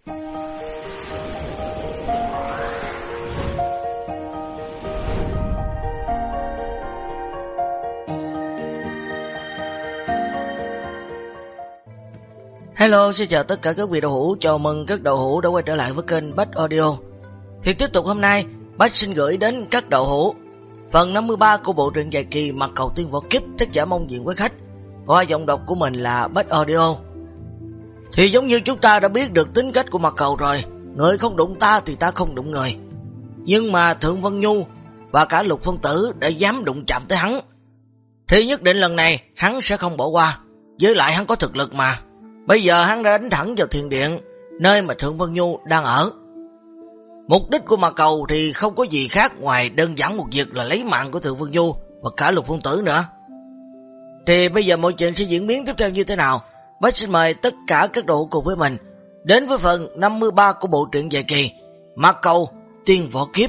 Hello, xin chào tất cả các vị đậu hũ, chào mừng các đậu hũ đã quay trở lại với kênh Bách Audio. Thì tiếp tục hôm nay, Bách xin gửi đến các đậu hũ phần 53 của bộ truyện dài kỳ Mặt Cầu Tiên Võ Kiếp, tác giả mong diện quý khách, qua giọng đọc của mình là Bách Audio. Thì giống như chúng ta đã biết được tính cách của Mặt Cầu rồi, người không đụng ta thì ta không đụng người. Nhưng mà Thượng Vân Nhu và cả Lục Phân Tử đã dám đụng chạm tới hắn, thì nhất định lần này hắn sẽ không bỏ qua, với lại hắn có thực lực mà. Bây giờ hắn đã đánh thẳng vào thiền điện, nơi mà Thượng Vân Nhu đang ở. Mục đích của Mặt Cầu thì không có gì khác ngoài đơn giản một việc là lấy mạng của Thượng Vân Nhu và cả Lục Phân Tử nữa. Thì bây giờ mọi chuyện sẽ diễn biến tiếp theo như thế nào? Bách xin mời tất cả các đội cùng với mình đến với phần 53 của bộ truyện dài kỳ Mặt Cầu Tiên Võ Kiếp.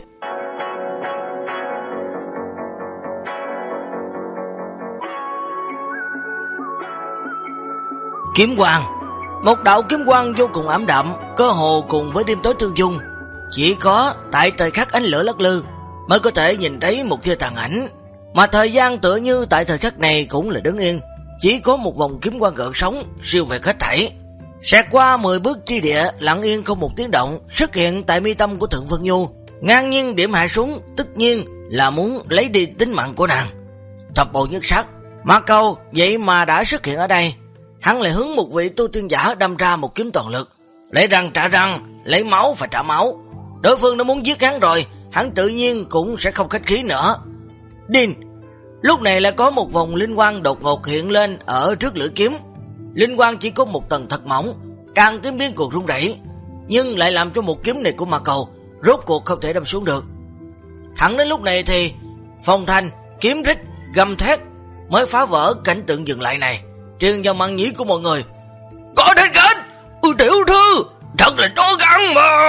Kiếm quang, một đạo kiếm quang vô cùng ảm đạm, cơ hồ cùng với đêm tối tương dung. Chỉ có tại thời khắc ánh lửa lắc lư mới có thể nhìn thấy một tia tàn ảnh, mà thời gian tựa như tại thời khắc này cũng là đứng yên, chỉ có một vòng kiếm quang gợn sóng siêu việt hết thảy, xẹt qua 10 bước chi địa, lặng yên không một tiếng động, xuất hiện tại mi tâm của Thượng Vân Nhu, ngang nhiên điểm hạ xuống, tất nhiên là muốn lấy đi tính mạng của nàng. Thập bộ nhất sắc, Mặt Cầu vậy mà đã xuất hiện ở đây. Hắn lại hướng một vị tu tiên giả đâm ra một kiếm toàn lực, lấy răng trả răng, lấy máu và trả máu. Đối phương đã muốn giết hắn rồi, hắn tự nhiên cũng sẽ không khách khí nữa. Đinh! Lúc này lại có một vòng linh quang đột ngột hiện lên ở trước lưỡi kiếm. Linh quang chỉ có một tầng thật mỏng, càng kiếm điên cuồng rung rẩy, nhưng lại làm cho một kiếm này của Mặt Cầu rốt cuộc không thể đâm xuống được. Thẳng đến lúc này thì phong thanh, kiếm rít, gầm thét mới phá vỡ cảnh tượng dừng lại này, truyền vào màng nhĩ của mọi người. Có đến cảnh, tiểu thư, thật là chó gắn mà.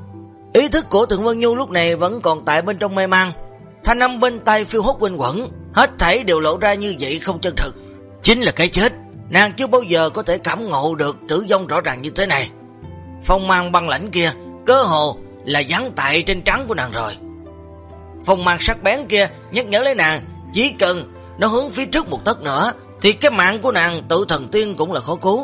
Ý thức của Thượng Vân Nhu lúc này vẫn còn tại bên trong mê mang, thanh âm bên tai phiêu hốt quanh quẩn, hết thảy đều lộ ra như vậy không chân thực. Chính là cái chết, nàng chưa bao giờ có thể cảm ngộ được tử vong rõ ràng như thế này. Phong mang băng lãnh kia cơ hồ là dán tại trên trán của nàng rồi. Phong mang sắc bén kia nhắc nhở lấy nàng, chỉ cần nó hướng phía trước một tấc nữa thì cái mạng của nàng tự thần tiên cũng là khó cứu.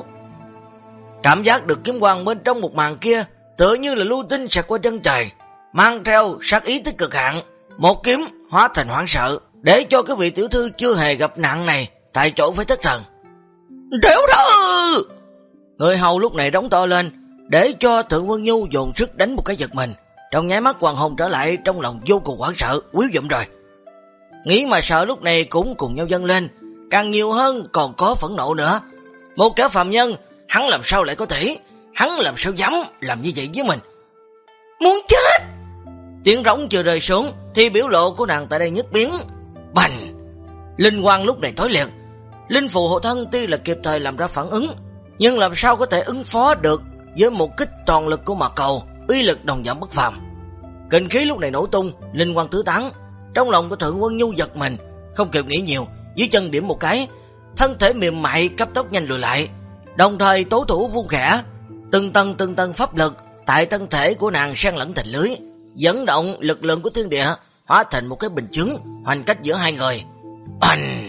Cảm giác được kiếm quang bên trong một màn kia tựa như là lưu tinh xẹt qua chân trời, mang theo sát ý tới cực hạn, một kiếm hóa thành hoảng sợ, để cho cái vị tiểu thư chưa hề gặp nạn này tại chỗ phải thất thần. Tiểu thư! Người hầu lúc này đóng to lên, để cho Thượng Vân Nhu dồn sức đánh một cái giật mình. Trong nháy mắt hoàng hồn trở lại, trong lòng vô cùng hoảng sợ, quýu dụm rồi. Nghĩ mà sợ lúc này cũng cùng nhau dâng lên, càng nhiều hơn còn có phẫn nộ nữa. Một kẻ phàm nhân, hắn làm sao lại có thể, hắn làm sao dám làm như vậy với mình? Muốn chết! Tiếng rống chưa rơi xuống thì biểu lộ của nàng tại đây nhất biến. Bành! Linh quang lúc này tối liệt. Linh phù hộ thân tuy là kịp thời làm ra phản ứng, nhưng làm sao có thể ứng phó được với một kích toàn lực của Mặt Cầu, uy lực đồng dạng bất phàm. Kinh khí lúc này nổ tung, linh quang tứ tán. Trong lòng của Thượng Vân Nhu giật mình, không kịp nghĩ nhiều, dưới chân điểm một cái, thân thể mềm mại cấp tốc nhanh lùi lại, đồng thời tố thủ vung khẽ, từng tầng pháp lực tại thân thể của nàng xen lẫn thành lưới, dẫn động lực lượng của thiên địa hóa thành một cái bình chướng hoành cách giữa hai người. Oanh!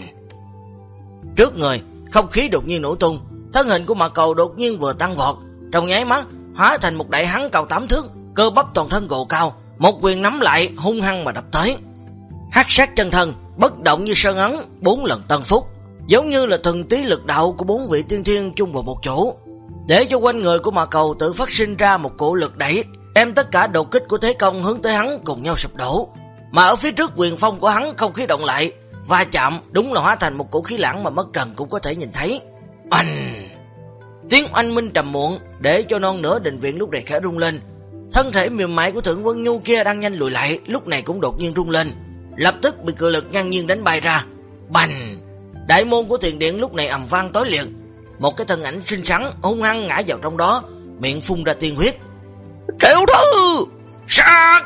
Trước người không khí đột nhiên nổ tung, thân hình của Mặt Cầu đột nhiên vừa tăng vọt, trong nháy mắt hóa thành một đại hán cao 8 thước, cơ bắp toàn thân gồ cao, một quyền nắm lại hung hăng mà đập tới. Hắc sát chân thân bất động như sơn ấn, 4 lần tân phúc, giống như là thần tí lực đạo của 4 vị tiên thiên chung vào một chỗ, để cho quanh người của Mặt Cầu tự phát sinh ra một cỗ lực đẩy, đem tất cả đột kích của thế công hướng tới hắn cùng nhau sụp đổ. Mà ở phía trước quyền phong của hắn không khí động lại, va chạm đúng là hóa thành một cỗ khí lãng mà mắt trần cũng có thể nhìn thấy. Oanh! Tiếng oanh minh trầm muộn để cho non nửa đình viện lúc này khẽ rung lên. Thân thể mềm mại của Thượng Vân Nhu kia đang nhanh lùi lại, lúc này cũng đột nhiên rung lên, lập tức bị cự lực ngang nhiên đánh bay ra. Bành! Đại môn của thiền điện lúc này ầm vang tối liệt, một cái thân ảnh xinh xắn hung hăng ngã vào trong đó, miệng phun ra tiên huyết. Tiểu thư! Sát!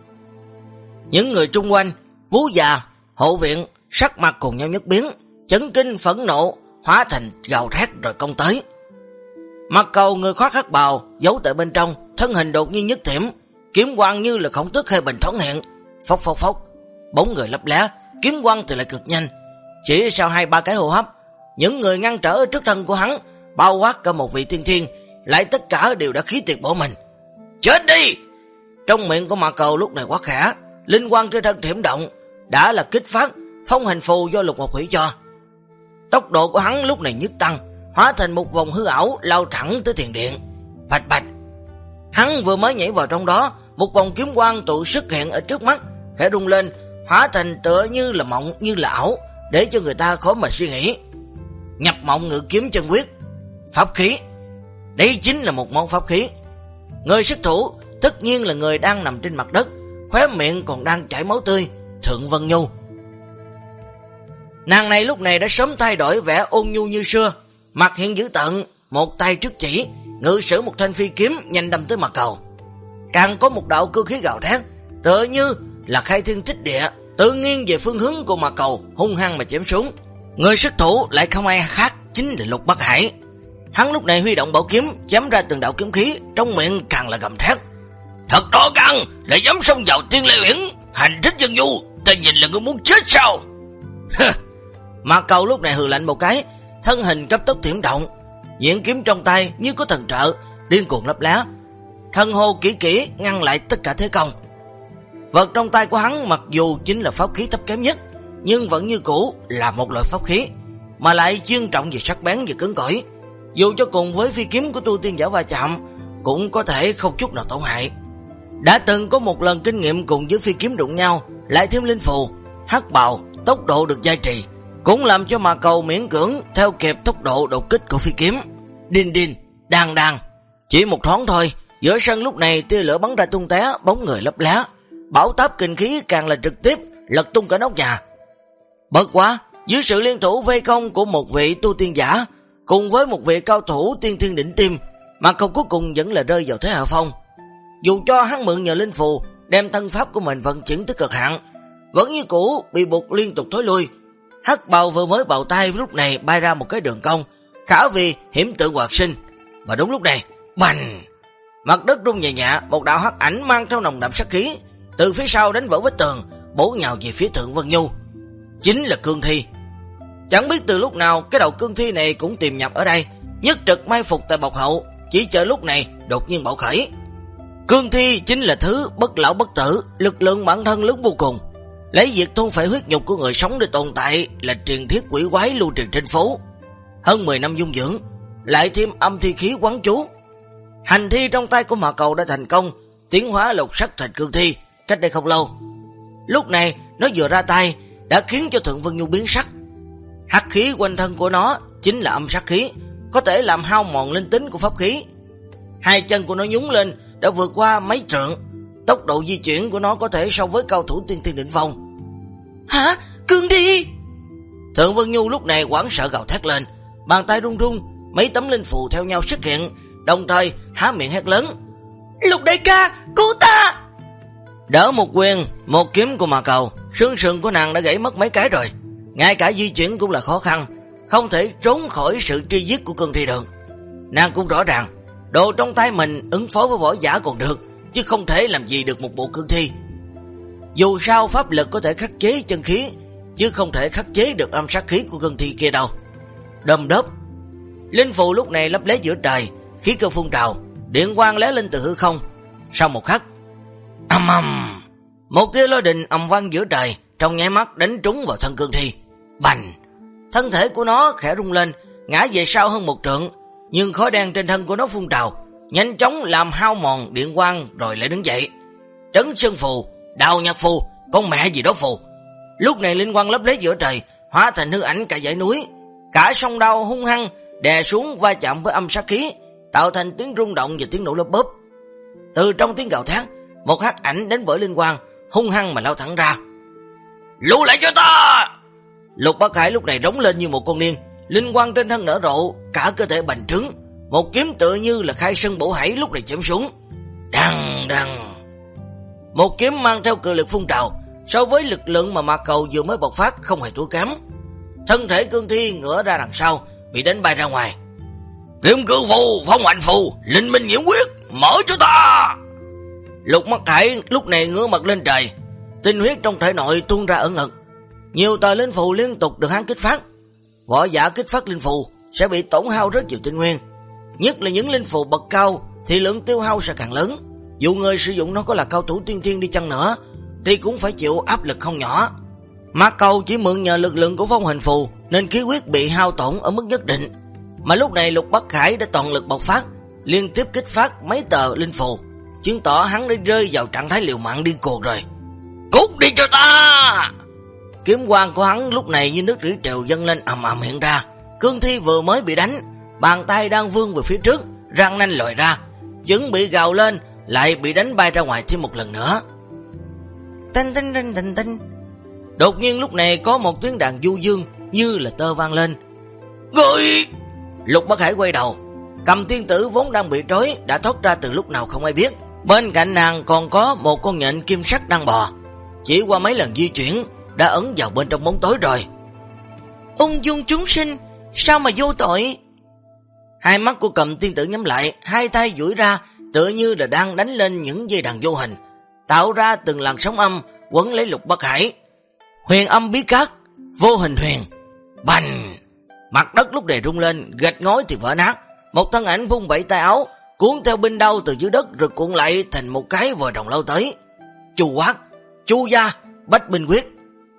Những người chung quanh, Vú già, hộ viện, sắc mặt cùng nhau nhất biến, chấn kinh phẫn nộ, hóa thành gào thét rồi công tới. Mặt Cầu người khoác hắc bào giấu tại bên trong, thân hình đột nhiên nhất thiểm, kiếm quang như là khổng tước hay bình thoáng hiện, phốc phốc phốc, bóng người lấp lé, kiếm quang thì lại cực nhanh. Chỉ sau 2-3 cái hô hấp, những người ngăn trở ở trước thân của hắn, bao quát cả một vị tiên thiên, lại tất cả đều đã khí tuyệt bỏ mình. Chết đi! Trong miệng của Mặt Cầu lúc này quá khẽ, linh quang trên thân thiểm động, đã là kích phát phong hành phù do Lục Ngọc Hủy cho. Tốc độ của hắn lúc này nhất tăng, hóa thành một vòng hư ảo lao thẳng tới tiền điện. Bạch bạch. Hắn vừa mới nhảy vào trong đó, một vòng kiếm quang tụ xuất hiện ở trước mắt, khẽ rung lên, hóa thành tựa như là mộng như là ảo, để cho người ta khó mà suy nghĩ. Nhập mộng ngự kiếm chân quyết, pháp khí. Đây chính là một môn pháp khí. Người xuất thủ tất nhiên là người đang nằm trên mặt đất, khóe miệng còn đang chảy máu tươi, Thượng Vân Nhu. Nàng này lúc này đã sớm thay đổi vẻ ôn nhu như xưa, mặt hiện dữ tợn, một tay trước chỉ, ngự sử một thanh phi kiếm nhanh đâm tới Mặt Cầu. Càng có một đạo cương khí gào thét, tựa như là khai thiên tích địa, tự nghiêng về phương hướng của Mặt Cầu, hung hăng mà chém xuống. Người xuất thủ lại không ai khác, chính là Lục Bắc Hải. Hắn lúc này huy động bảo kiếm, chém ra từng đạo kiếm khí, trong miệng càng là gầm thét. Thật to gan, lại dám xông vào Tiên Lê Uyển, hành thích dân du, ta nhìn là ngươi muốn chết sao? Mặt Cầu lúc này hừ lạnh một cái, thân hình cấp tốc thiểm động, diễn kiếm trong tay như có thần trợ, điên cuồng lấp lá. Thân hô kỹ kỹ ngăn lại tất cả thế công. Vật trong tay của hắn mặc dù chính là pháp khí thấp kém nhất, nhưng vẫn như cũ là một loại pháp khí, mà lại chuyên trọng về sắc bén và cứng cỏi. Dù cho cùng với phi kiếm của tu tiên giả va chạm, cũng có thể không chút nào tổn hại. Đã từng có một lần kinh nghiệm cùng với phi kiếm đụng nhau, lại thêm linh phù, hắc bào, tốc độ được gia trì, cũng làm cho Mặt Cầu miễn cưỡng theo kịp tốc độ đột kích của phi kiếm. Đinh đinh, đàn đàn. Chỉ một thoáng thôi, giữa sân lúc này tia lửa bắn ra tung té, bóng người lấp lá. Bão táp kinh khí càng là trực tiếp lật tung cả nóc nhà. Bất quá, dưới sự liên thủ vây công của một vị tu tiên giả cùng với một vị cao thủ tiên thiên đỉnh tim, Mặt Cầu cuối cùng vẫn là rơi vào thế hạ phong. Dù cho hắn mượn nhờ linh phù đem thân pháp của mình vận chuyển tới cực hạn, vẫn như cũ bị buộc liên tục thối lui. Hắc bào vừa mới bào tay lúc này bay ra một cái đường cong, khả vì hiểm tượng hoạt sinh. Mà đúng lúc này, bành! Mặt đất rung nhẹ nhẹ, một đạo hắc ảnh mang theo nồng đậm sát khí từ phía sau đánh vỡ vách tường, bổ nhào về phía Thượng Vân Nhu. Chính là cương thi. Chẳng biết từ lúc nào cái đầu cương thi này cũng tìm nhập ở đây, nhất trực mai phục tại bọc hậu, chỉ chờ lúc này đột nhiên bạo khởi. Cương thi chính là thứ bất lão bất tử, lực lượng bản thân lớn vô cùng, lấy việc thôn phệ huyết nhục của người sống để tồn tại là truyền thuyết quỷ quái lưu truyền trên phố. Hơn 10 năm dung dưỡng, lại thêm âm thi khí quán chú, hành thi trong tay của Mặt Cầu đã thành công tiến hóa lục sắc thành cương thi cách đây không lâu. Lúc này nó vừa ra tay đã khiến cho Thượng Vân Nhu biến sắc. Hắc khí quanh thân của nó chính là âm sát khí, có thể làm hao mòn linh tính của pháp khí. Hai chân của nó nhúng lên đã vượt qua mấy trượng, tốc độ di chuyển của nó có thể so với cao thủ tiên thiên đỉnh phong. Hả? Cương thi! Thượng Vân Nhu lúc này hoảng sợ gào thét lên, bàn tay run run, mấy tấm linh phù theo nhau xuất hiện, đồng thời há miệng hét lớn. Lục đại ca, cứu ta! Đỡ một quyền, một kiếm của Mặt Cầu, xương sườn của nàng đã gãy mất mấy cái rồi, ngay cả di chuyển cũng là khó khăn, không thể trốn khỏi sự truy giết của cương thi được. Nàng cũng rõ ràng, đồ trong tay mình ứng phó với võ giả còn được, chứ không thể làm gì được một bộ cương thi. Dù sao pháp lực có thể khắc chế chân khí, chứ không thể khắc chế được âm sát khí của cương thi kia đâu. Đom đốp, linh phù lúc này lấp lé giữa trời, khí cơ phun trào, điện quang lóe lên từ hư không. Sau một khắc, ầm ầm, một tia lôi đình ầm vang giữa trời, trong nháy mắt đánh trúng vào thân cương thi. Bành! Thân thể của nó khẽ rung lên, ngã về sau hơn một trượng, nhưng khói đen trên thân của nó phun trào, nhanh chóng làm hao mòn điện quang rồi lại đứng dậy. Trấn Sơn Phù, Đào Nhật Phù, con mẹ gì đó phù. Lúc này linh quang lấp lé giữa trời, hóa thành hư ảnh cả dãy núi, cả sông đao hung hăng đè xuống va chạm với âm sát khí, tạo thành tiếng rung động và tiếng nổ lốp bốp. Từ trong tiếng gào thét, một hắc ảnh đến bởi linh quang, hung hăng mà lao thẳng ra. Lùi lại cho ta! Lục Bắc Hải lúc này rống lên như một con điên, linh quang trên thân nở rộ, cả cơ thể bành trướng, một kiếm tựa như là khai sơn bổ hải lúc này chém xuống. Đằng đằng, một kiếm mang theo cự lực phun trào, so với lực lượng mà Mặt Cầu vừa mới bộc phát không hề thua kém. Thân thể cương thi ngửa ra đằng sau, bị đánh bay ra ngoài. Kim cương phù, phong hành phù, linh minh nhiễm quyết, mở cho ta. Lục Bắc Hải lúc này ngửa mặt lên trời, tinh huyết trong thể nội tuôn ra ở ngực. Nhiều tờ linh phù liên tục được hắn kích phát. Võ giả kích phát linh phù sẽ bị tổn hao rất nhiều tinh nguyên, nhất là những linh phù bậc cao thì lượng tiêu hao sẽ càng lớn. Dù người sử dụng nó có là cao thủ tiên thiên đi chăng nữa thì cũng phải chịu áp lực không nhỏ. Mạc Cầu chỉ mượn nhờ lực lượng của phong hành phù nên khí huyết bị hao tổn ở mức nhất định, mà lúc này Lục Bắc Hải đã toàn lực bộc phát, liên tiếp kích phát mấy tờ linh phù, chứng tỏ hắn đã rơi vào trạng thái liều mạng điên cuồng rồi. Cút đi cho ta! Kiếm quang của hắn lúc này như nước rỉ triều dâng lên ầm ầm hiện ra. Cương thi vừa mới bị đánh, bàn tay đang vươn về phía trước, răng nanh lòi ra, chuẩn bị gào lên, lại bị đánh bay ra ngoài thêm một lần nữa. Tinh tinh tinh tinh tinh. Đột nhiên lúc này có một tiếng đàn du dương như là tơ vang lên. Người! Lục Bắc Hải quay đầu, Cầm Tiên Tử vốn đang bị trói đã thoát ra từ lúc nào không ai biết. Bên cạnh nàng còn có một con nhện kim sắc đang bò, chỉ qua mấy lần di chuyển đã ẩn vào bên trong bóng tối rồi. Ung dung chúng sinh, sao mà vô tội? Hai mắt của Cầm Tiên Tử nhắm lại, hai tay duỗi ra tựa như là đang đánh lên những dây đàn vô hình, tạo ra từng làn sóng âm quấn lấy Lục Bắc Hải. Huyền âm bí cát, vô hình huyền. Bành! Mặt đất lúc này rung lên, gạch ngói thì vỡ nát. Một thân ảnh vung vẩy tay áo, cuốn theo binh đao từ dưới đất rồi cuộn lại thành một cái vòi rồng lao tới. Chu quát, Chu gia, Bách Binh Quyết.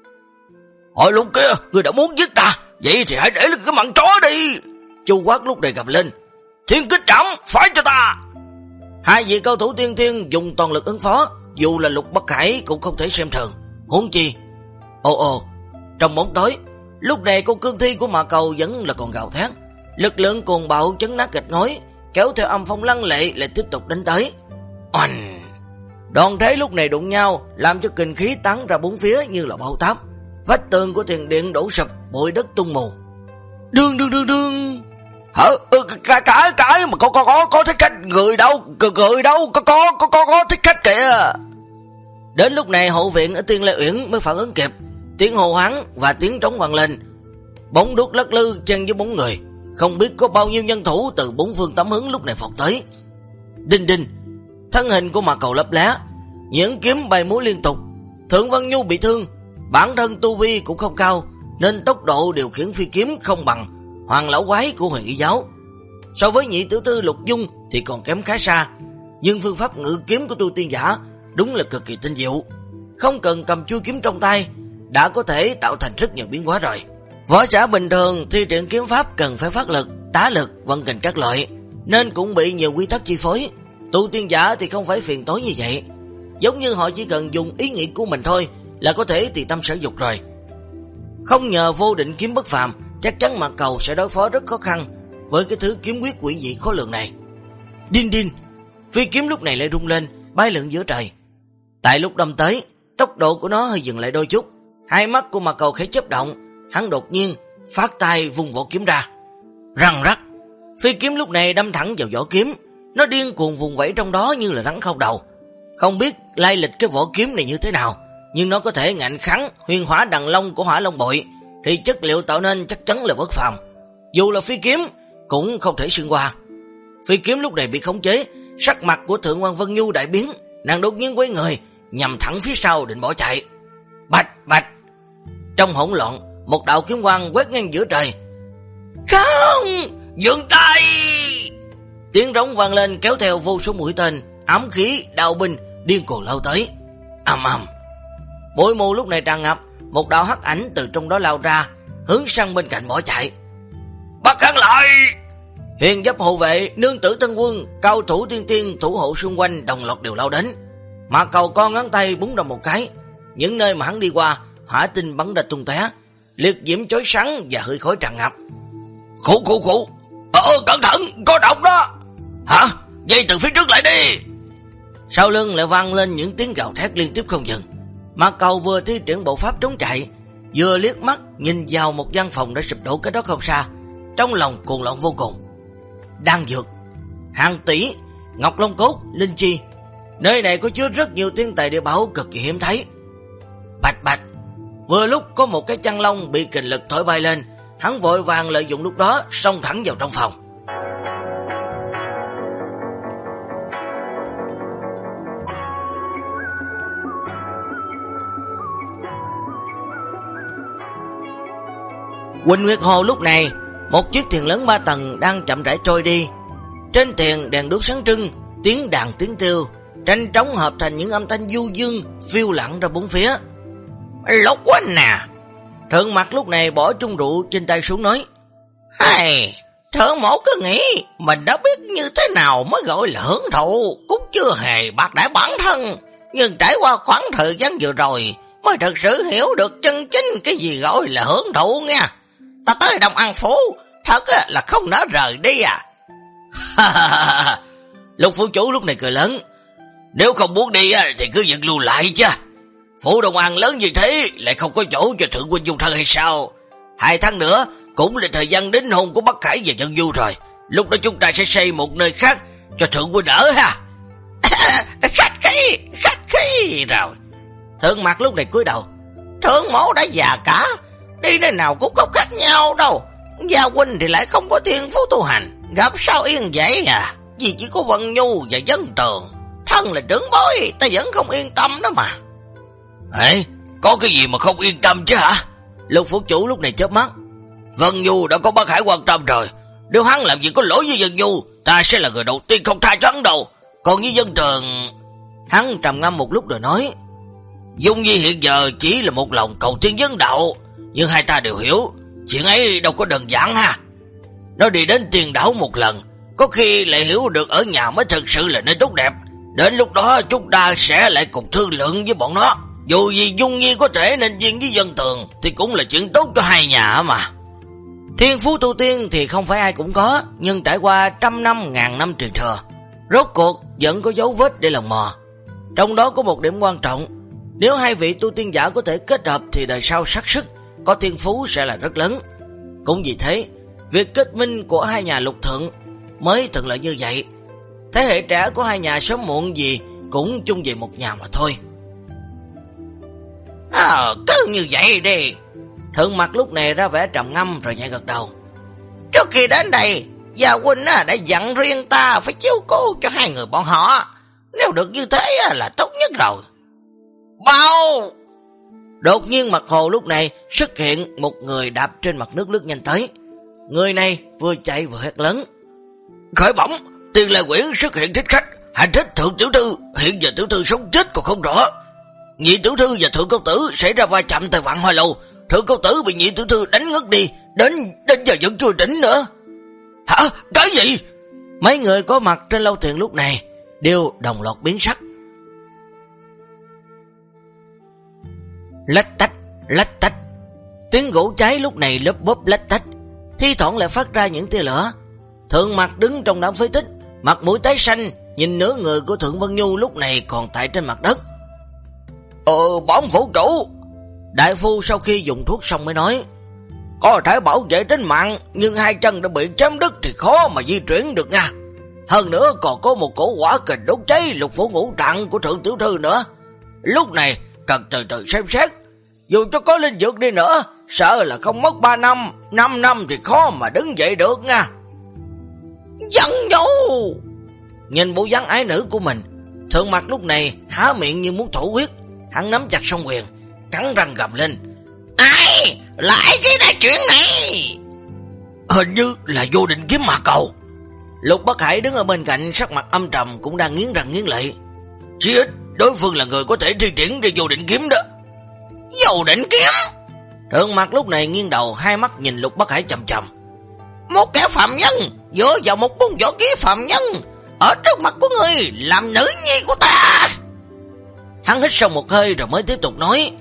Hỏi lúc kia, người đã muốn giết ta, vậy thì hãy để lên cái mặn chó đi. Chu quát lúc này gầm lên, Thiên Kích Trảm, phải cho ta. Hai vị cao thủ tiên thiên dùng toàn lực ứng phó, dù là Lục Bắc Hải cũng không thể xem thường. Huống chi, ồ, trong bóng tối, lúc này con cương thi của Mạc Cầu vẫn là còn gào thét. Lực lượng cuồng bạo chấn nát gạch ngói, kéo theo âm phong lăng lệ lại tiếp tục đánh tới. Oanh! Đoàn thế lúc này đụng nhau, làm cho kình khí tán ra bốn phía như là bão táp. Vách tường của thiền điện đổ sập, bụi đất tung mù. Đương! Hả? Cái mà có thích khách người đâu, có thích khách kìa. Đến lúc này hậu viện ở Tiên Lê Uyển mới phản ứng kịp, tiếng hô hoáng và tiếng trống vang lên. Bóng đuốc lắc lư chen với bóng người, không biết có bao nhiêu nhân thủ từ bốn phương tám hướng lúc này vọt tới. Đinh! Thân hình của Mạc Cầu lấp lé, những kiếm bay múa liên tục. Thượng Văn Nhu bị thương, bản thân tu vi cũng không cao nên tốc độ điều khiển phi kiếm không bằng Hoàng lão quái của Huyền Y giáo. So với nhị tiểu thư Lục Dung thì còn kém khá xa, nhưng phương pháp ngự kiếm của tu tiên giả đúng là cực kỳ tinh diệu, không cần cầm chuôi kiếm trong tay đã có thể tạo thành rất nhiều biến hóa rồi. Võ giả bình thường thi triển kiếm pháp cần phải phát lực, tá lực, vận kình các loại, nên cũng bị nhiều quy tắc chi phối. Tu tiên giả thì không phải phiền toái như vậy, giống như họ chỉ cần dùng ý nghĩ của mình thôi là có thể tùy tâm sở dục rồi. Không nhờ vô định kiếm bất phàm, chắc chắn Mạc Cầu sẽ đối phó rất khó khăn với cái thứ kiếm quyết quỷ dị khó lường này. Đinh! Phi kiếm lúc này lại rung lên, bay lượn giữa trời. Tại lúc đâm tới, tốc độ của nó hơi dừng lại đôi chút. Hai mắt của Mạc Cầu khẽ chớp động, hắn đột nhiên phát tay vung vỏ kiếm ra. Răng rắc, phi kiếm lúc này đâm thẳng vào vỏ kiếm, nó điên cuồng vùng vẫy trong đó như là rắn không đầu. Không biết lai lịch cái vỏ kiếm này như thế nào, nhưng nó có thể ngạnh kháng huyền hỏa đằng long của Hỏa Long Bội, thì chất liệu tạo nên chắc chắn là bất phàm. Dù là phi kiếm cũng không thể xuyên qua. Phi kiếm lúc này bị khống chế, sắc mặt của Thượng Quan Vân Nhu đại biến, nàng đột nhiên quay người, nhằm thẳng phía sau định bỏ chạy. Bạch! Trong hỗn loạn, một đạo kiếm quang quét ngang giữa trời. Không! Dừng tay! Tiếng rống vang lên kéo theo vô số mũi tên, ám khí, đao binh điên cuồng lao tới. Ầm ầm. Bụi mù lúc này tràn ngập, một đạo hắc ảnh từ trong đó lao ra, hướng sang bên cạnh bỏ chạy. Bắt hắn lại! Huyền giáp hộ vệ, nương tử Tân Quân, cao thủ tiên tiên thủ hộ xung quanh đồng loạt đều lao đến. Mạc Cầu con ngón tay búng ra một cái, những nơi mà hắn đi qua, hỏa tinh bắn ra tung tóe, liệt diễm chói sáng và hơi khói tràn ngập. Khủ! Cẩn thận, có độc đó! Hả? Dây từ phía trước lại đi! Sau lưng lại vang lên những tiếng gào thét liên tiếp không dừng. Mạc Cầu vừa thi triển bộ pháp trốn chạy, vừa liếc mắt nhìn vào một gian phòng đã sụp đổ cách đó không xa, trong lòng cuồng loạn vô cùng. Đan dược, hàng tỷ, ngọc long cốt, linh chi, nơi này có chứa rất nhiều thiên tài địa bảo cực kỳ hiếm thấy. Bạch! Vừa lúc có một cái chăn lông bị kình lực thổi bay lên, hắn vội vàng lợi dụng lúc đó xông thẳng vào trong phòng. Quỳnh Nguyệt Hồ lúc này, một chiếc thuyền lớn 3 tầng đang chậm rãi trôi đi. Trên thuyền đèn đuốc sáng trưng, tiếng đàn tiếng tiêu, tranh trống hợp thành những âm thanh du dương phiêu lãng ra bốn phía. Lục Huynh nè. Thượng Mặc lúc này bỏ chung rượu trên tay xuống nói: Hay, Thượng Mẫu cứ nghĩ mình đã biết như thế nào mới gọi là hưởng thụ, cũng chưa hề bạc đãi bản thân, nhưng trải qua khoảng thời gian vừa rồi mới thật sự hiểu được chân chính cái gì gọi là hưởng thụ nha. Ta tới Đông An Phủ thật là không nỡ rời đi à. Lục phủ chủ lúc này cười lớn: Nếu không muốn đi thì cứ dựng lưu lại chứ. Phủ Đông An lớn như thế lại không có chỗ cho Thượng huynh dung thân hay sao? 2 tháng nữa cũng là thời gian đính hôn của Bắc Khải và Dân Du rồi. Lúc đó chúng ta sẽ xây một nơi khác cho Thượng huynh ở ha. Khách khí rồi. Thượng Mặc lúc này cúi đầu: Thượng Mẫu đã già cả, đi nơi nào cũng không khác nhau đâu. Gia huynh thì lại không có thiên phú tu hành, gặp sao yên vậy à? Vì chỉ có Vân Nhu và Dân Tường, thân là trưởng bối, ta vẫn không yên tâm đó mà. Ê, có cái gì mà không yên tâm chứ hả? Lục phủ chủ lúc này chớp mắt: Vân Nhu đã có Bắc Hải quan tâm rồi, nếu hắn làm gì có lỗi với Vân Nhu, ta sẽ là người đầu tiên không tha cho hắn đâu. Còn với Dân Tường... Hắn trầm ngâm một lúc rồi nói: Dung Nhi hiện giờ chỉ là một lòng cầu thiên vấn đạo, nhưng hai ta đều hiểu chuyện ấy đâu có đơn giản ha. Nó đi đến Tiền Đảo một lần, có khi lại hiểu được ở nhà mới thực sự là nơi tốt đẹp. Đến lúc đó chúng ta sẽ lại cùng thương lượng với bọn nó. Dù gì Dung Nhi có thể nên duyên với Dân Tường thì cũng là chuyện tốt cho hai nhà mà. Thiên phú tu tiên thì không phải ai cũng có, nhưng trải qua 100 năm, 1000 năm truyền thừa, rốt cuộc vẫn có dấu vết để lần mò. Trong đó có một điểm quan trọng: nếu hai vị tu tiên giả có thể kết hợp thì đời sau xác suất có thiên phú sẽ là rất lớn. Cũng vì thế, việc kết minh của hai nhà Lục Thượng mới thuận lợi như vậy. Thế hệ trẻ của hai nhà sớm muộn gì cũng chung về một nhà mà thôi. Cứ như vậy đi. Thượng Mặc lúc này ra vẻ trầm ngâm rồi nhẹ gật đầu: Trước khi đến đây, Gia huynh đã dặn riêng ta phải chiếu cố cho hai người bọn họ. Nếu được như thế là tốt nhất rồi. Bao! Đột nhiên mặt hồ lúc này xuất hiện một người đạp trên mặt nước lướt nhanh tới. Người này vừa chạy vừa hét lớn: Khởi bẩm, Tiền Lệ Quyển xuất hiện thích khách, hành thích Thượng tiểu thư. Hiện giờ tiểu thư sống chết còn không rõ. Nhị tiểu thư và Thượng công tử xảy ra va chạm tại Vạn Hoa Lâu. Thượng công tử bị nhị tiểu thư đánh ngất đi, đến giờ vẫn chưa tỉnh nữa. Hả? Cái gì? Mấy người có mặt trên lâu thuyền lúc này đều đồng loạt biến sắc. Lách tách, tiếng gỗ cháy lúc này lốp bốp lách tách, thi thoảng lại phát ra những tia lửa. Thượng Mặc đứng trong đám phế tích, mặt mũi tái xanh, nhìn nửa người của Thượng Vân Nhu lúc này còn tại trên mặt đất. Bổn phủ chủ. Đại phu sau khi dùng thuốc xong mới nói: Có thể bảo vệ tính mạng, nhưng hai chân đã bị chém đứt thì khó mà di chuyển được nha. Hơn nữa còn có một cổ hỏa kình đốt cháy lục phủ ngũ tạng của Thượng tiểu thư nữa. Lúc này cần từ từ xem xét. Dù cho có linh dược đi nữa, sợ là không mất 3 năm, 5 năm thì khó mà đứng dậy được nha. Dân Nhu! Nhìn bộ dáng ái nữ của mình, Thượng Mặc lúc này há miệng như muốn thổ huyết. Hắn nắm chặt song quyền, cắn răng gầm lên: Ai? Lại cái này chuyện này? Hình như là Vô Định Kiếm mà cầu. Lục Bắc Hải đứng ở bên cạnh, sắc mặt âm trầm, cũng đang nghiến răng nghiến lợi. Chí ít đối phương là người có thể thi triển để Vô Định Kiếm đó. Vô Định Kiếm? Thượng Mặc lúc này nghiêng đầu, hai mắt nhìn Lục Bắc Hải chầm chầm. Một kẻ phạm nhân dựa vào một môn võ ký phạm nhân ở trước mặt của người làm nữ nhi của ta. Hắn hít sâu một hơi rồi mới tiếp tục nói: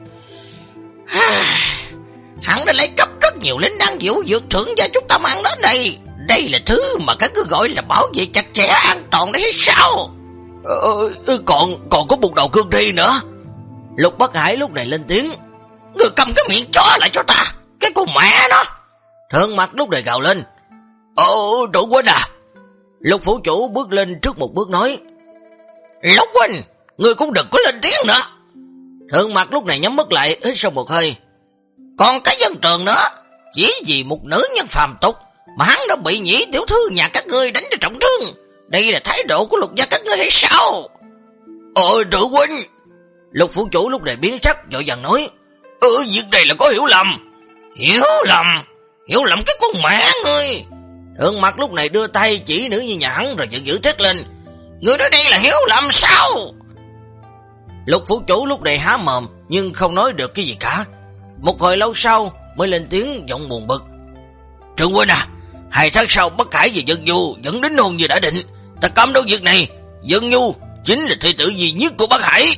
Hắn đã lấy cấp rất nhiều lính đang diệu dược thưởng cho chúng ta mang đến đây. Đây là thứ mà các cứ gọi là bảo vệ chặt chẽ an toàn đấy hay sao? Còn có một đầu cương thi nữa. Lục Bắc Hải lúc này lên tiếng: Người cầm cái miệng chó lại cho ta, cái con mẹ nó. Thượng Mặc lúc này gào lên: Chủ huynh à. Lục phủ chủ bước lên trước một bước nói: Lục huynh, ngươi cũng đừng có lên tiếng nữa. Thượng Mặc lúc này nhắm mắt lại, hít sâu một hơi: Còn cái Dân Trường nữa, chỉ vì một nữ nhân phàm tục mà hắn đã bị nhị tiểu thư nhà các ngươi đánh cho trọng thương. Đây là thái độ của Lục gia các ngươi hay sao? Chủ huynh. Lục phủ chủ lúc này biến sắc, vội vàng nói: Việc này là có hiểu lầm. Hiểu lầm? Hiểu lầm cái con mẹ ngươi. Đường Mặt lúc này đưa tay chỉ nữ nhi nhà hắn rồi giận dữ thét lên. Ngươi nói đây là hiểu lầm sao? Lục phủ chủ lúc này há mồm nhưng không nói được cái gì cả. Một hồi lâu sau mới lên tiếng giọng buồn bực. Trương huynh à, 2 tháng sau bất cãi về Dân Nhu dẫn đến hôn như đã định. Ta cấm đấu việc này. Dân Nhu chính là thê tử duy nhất của bác Hải.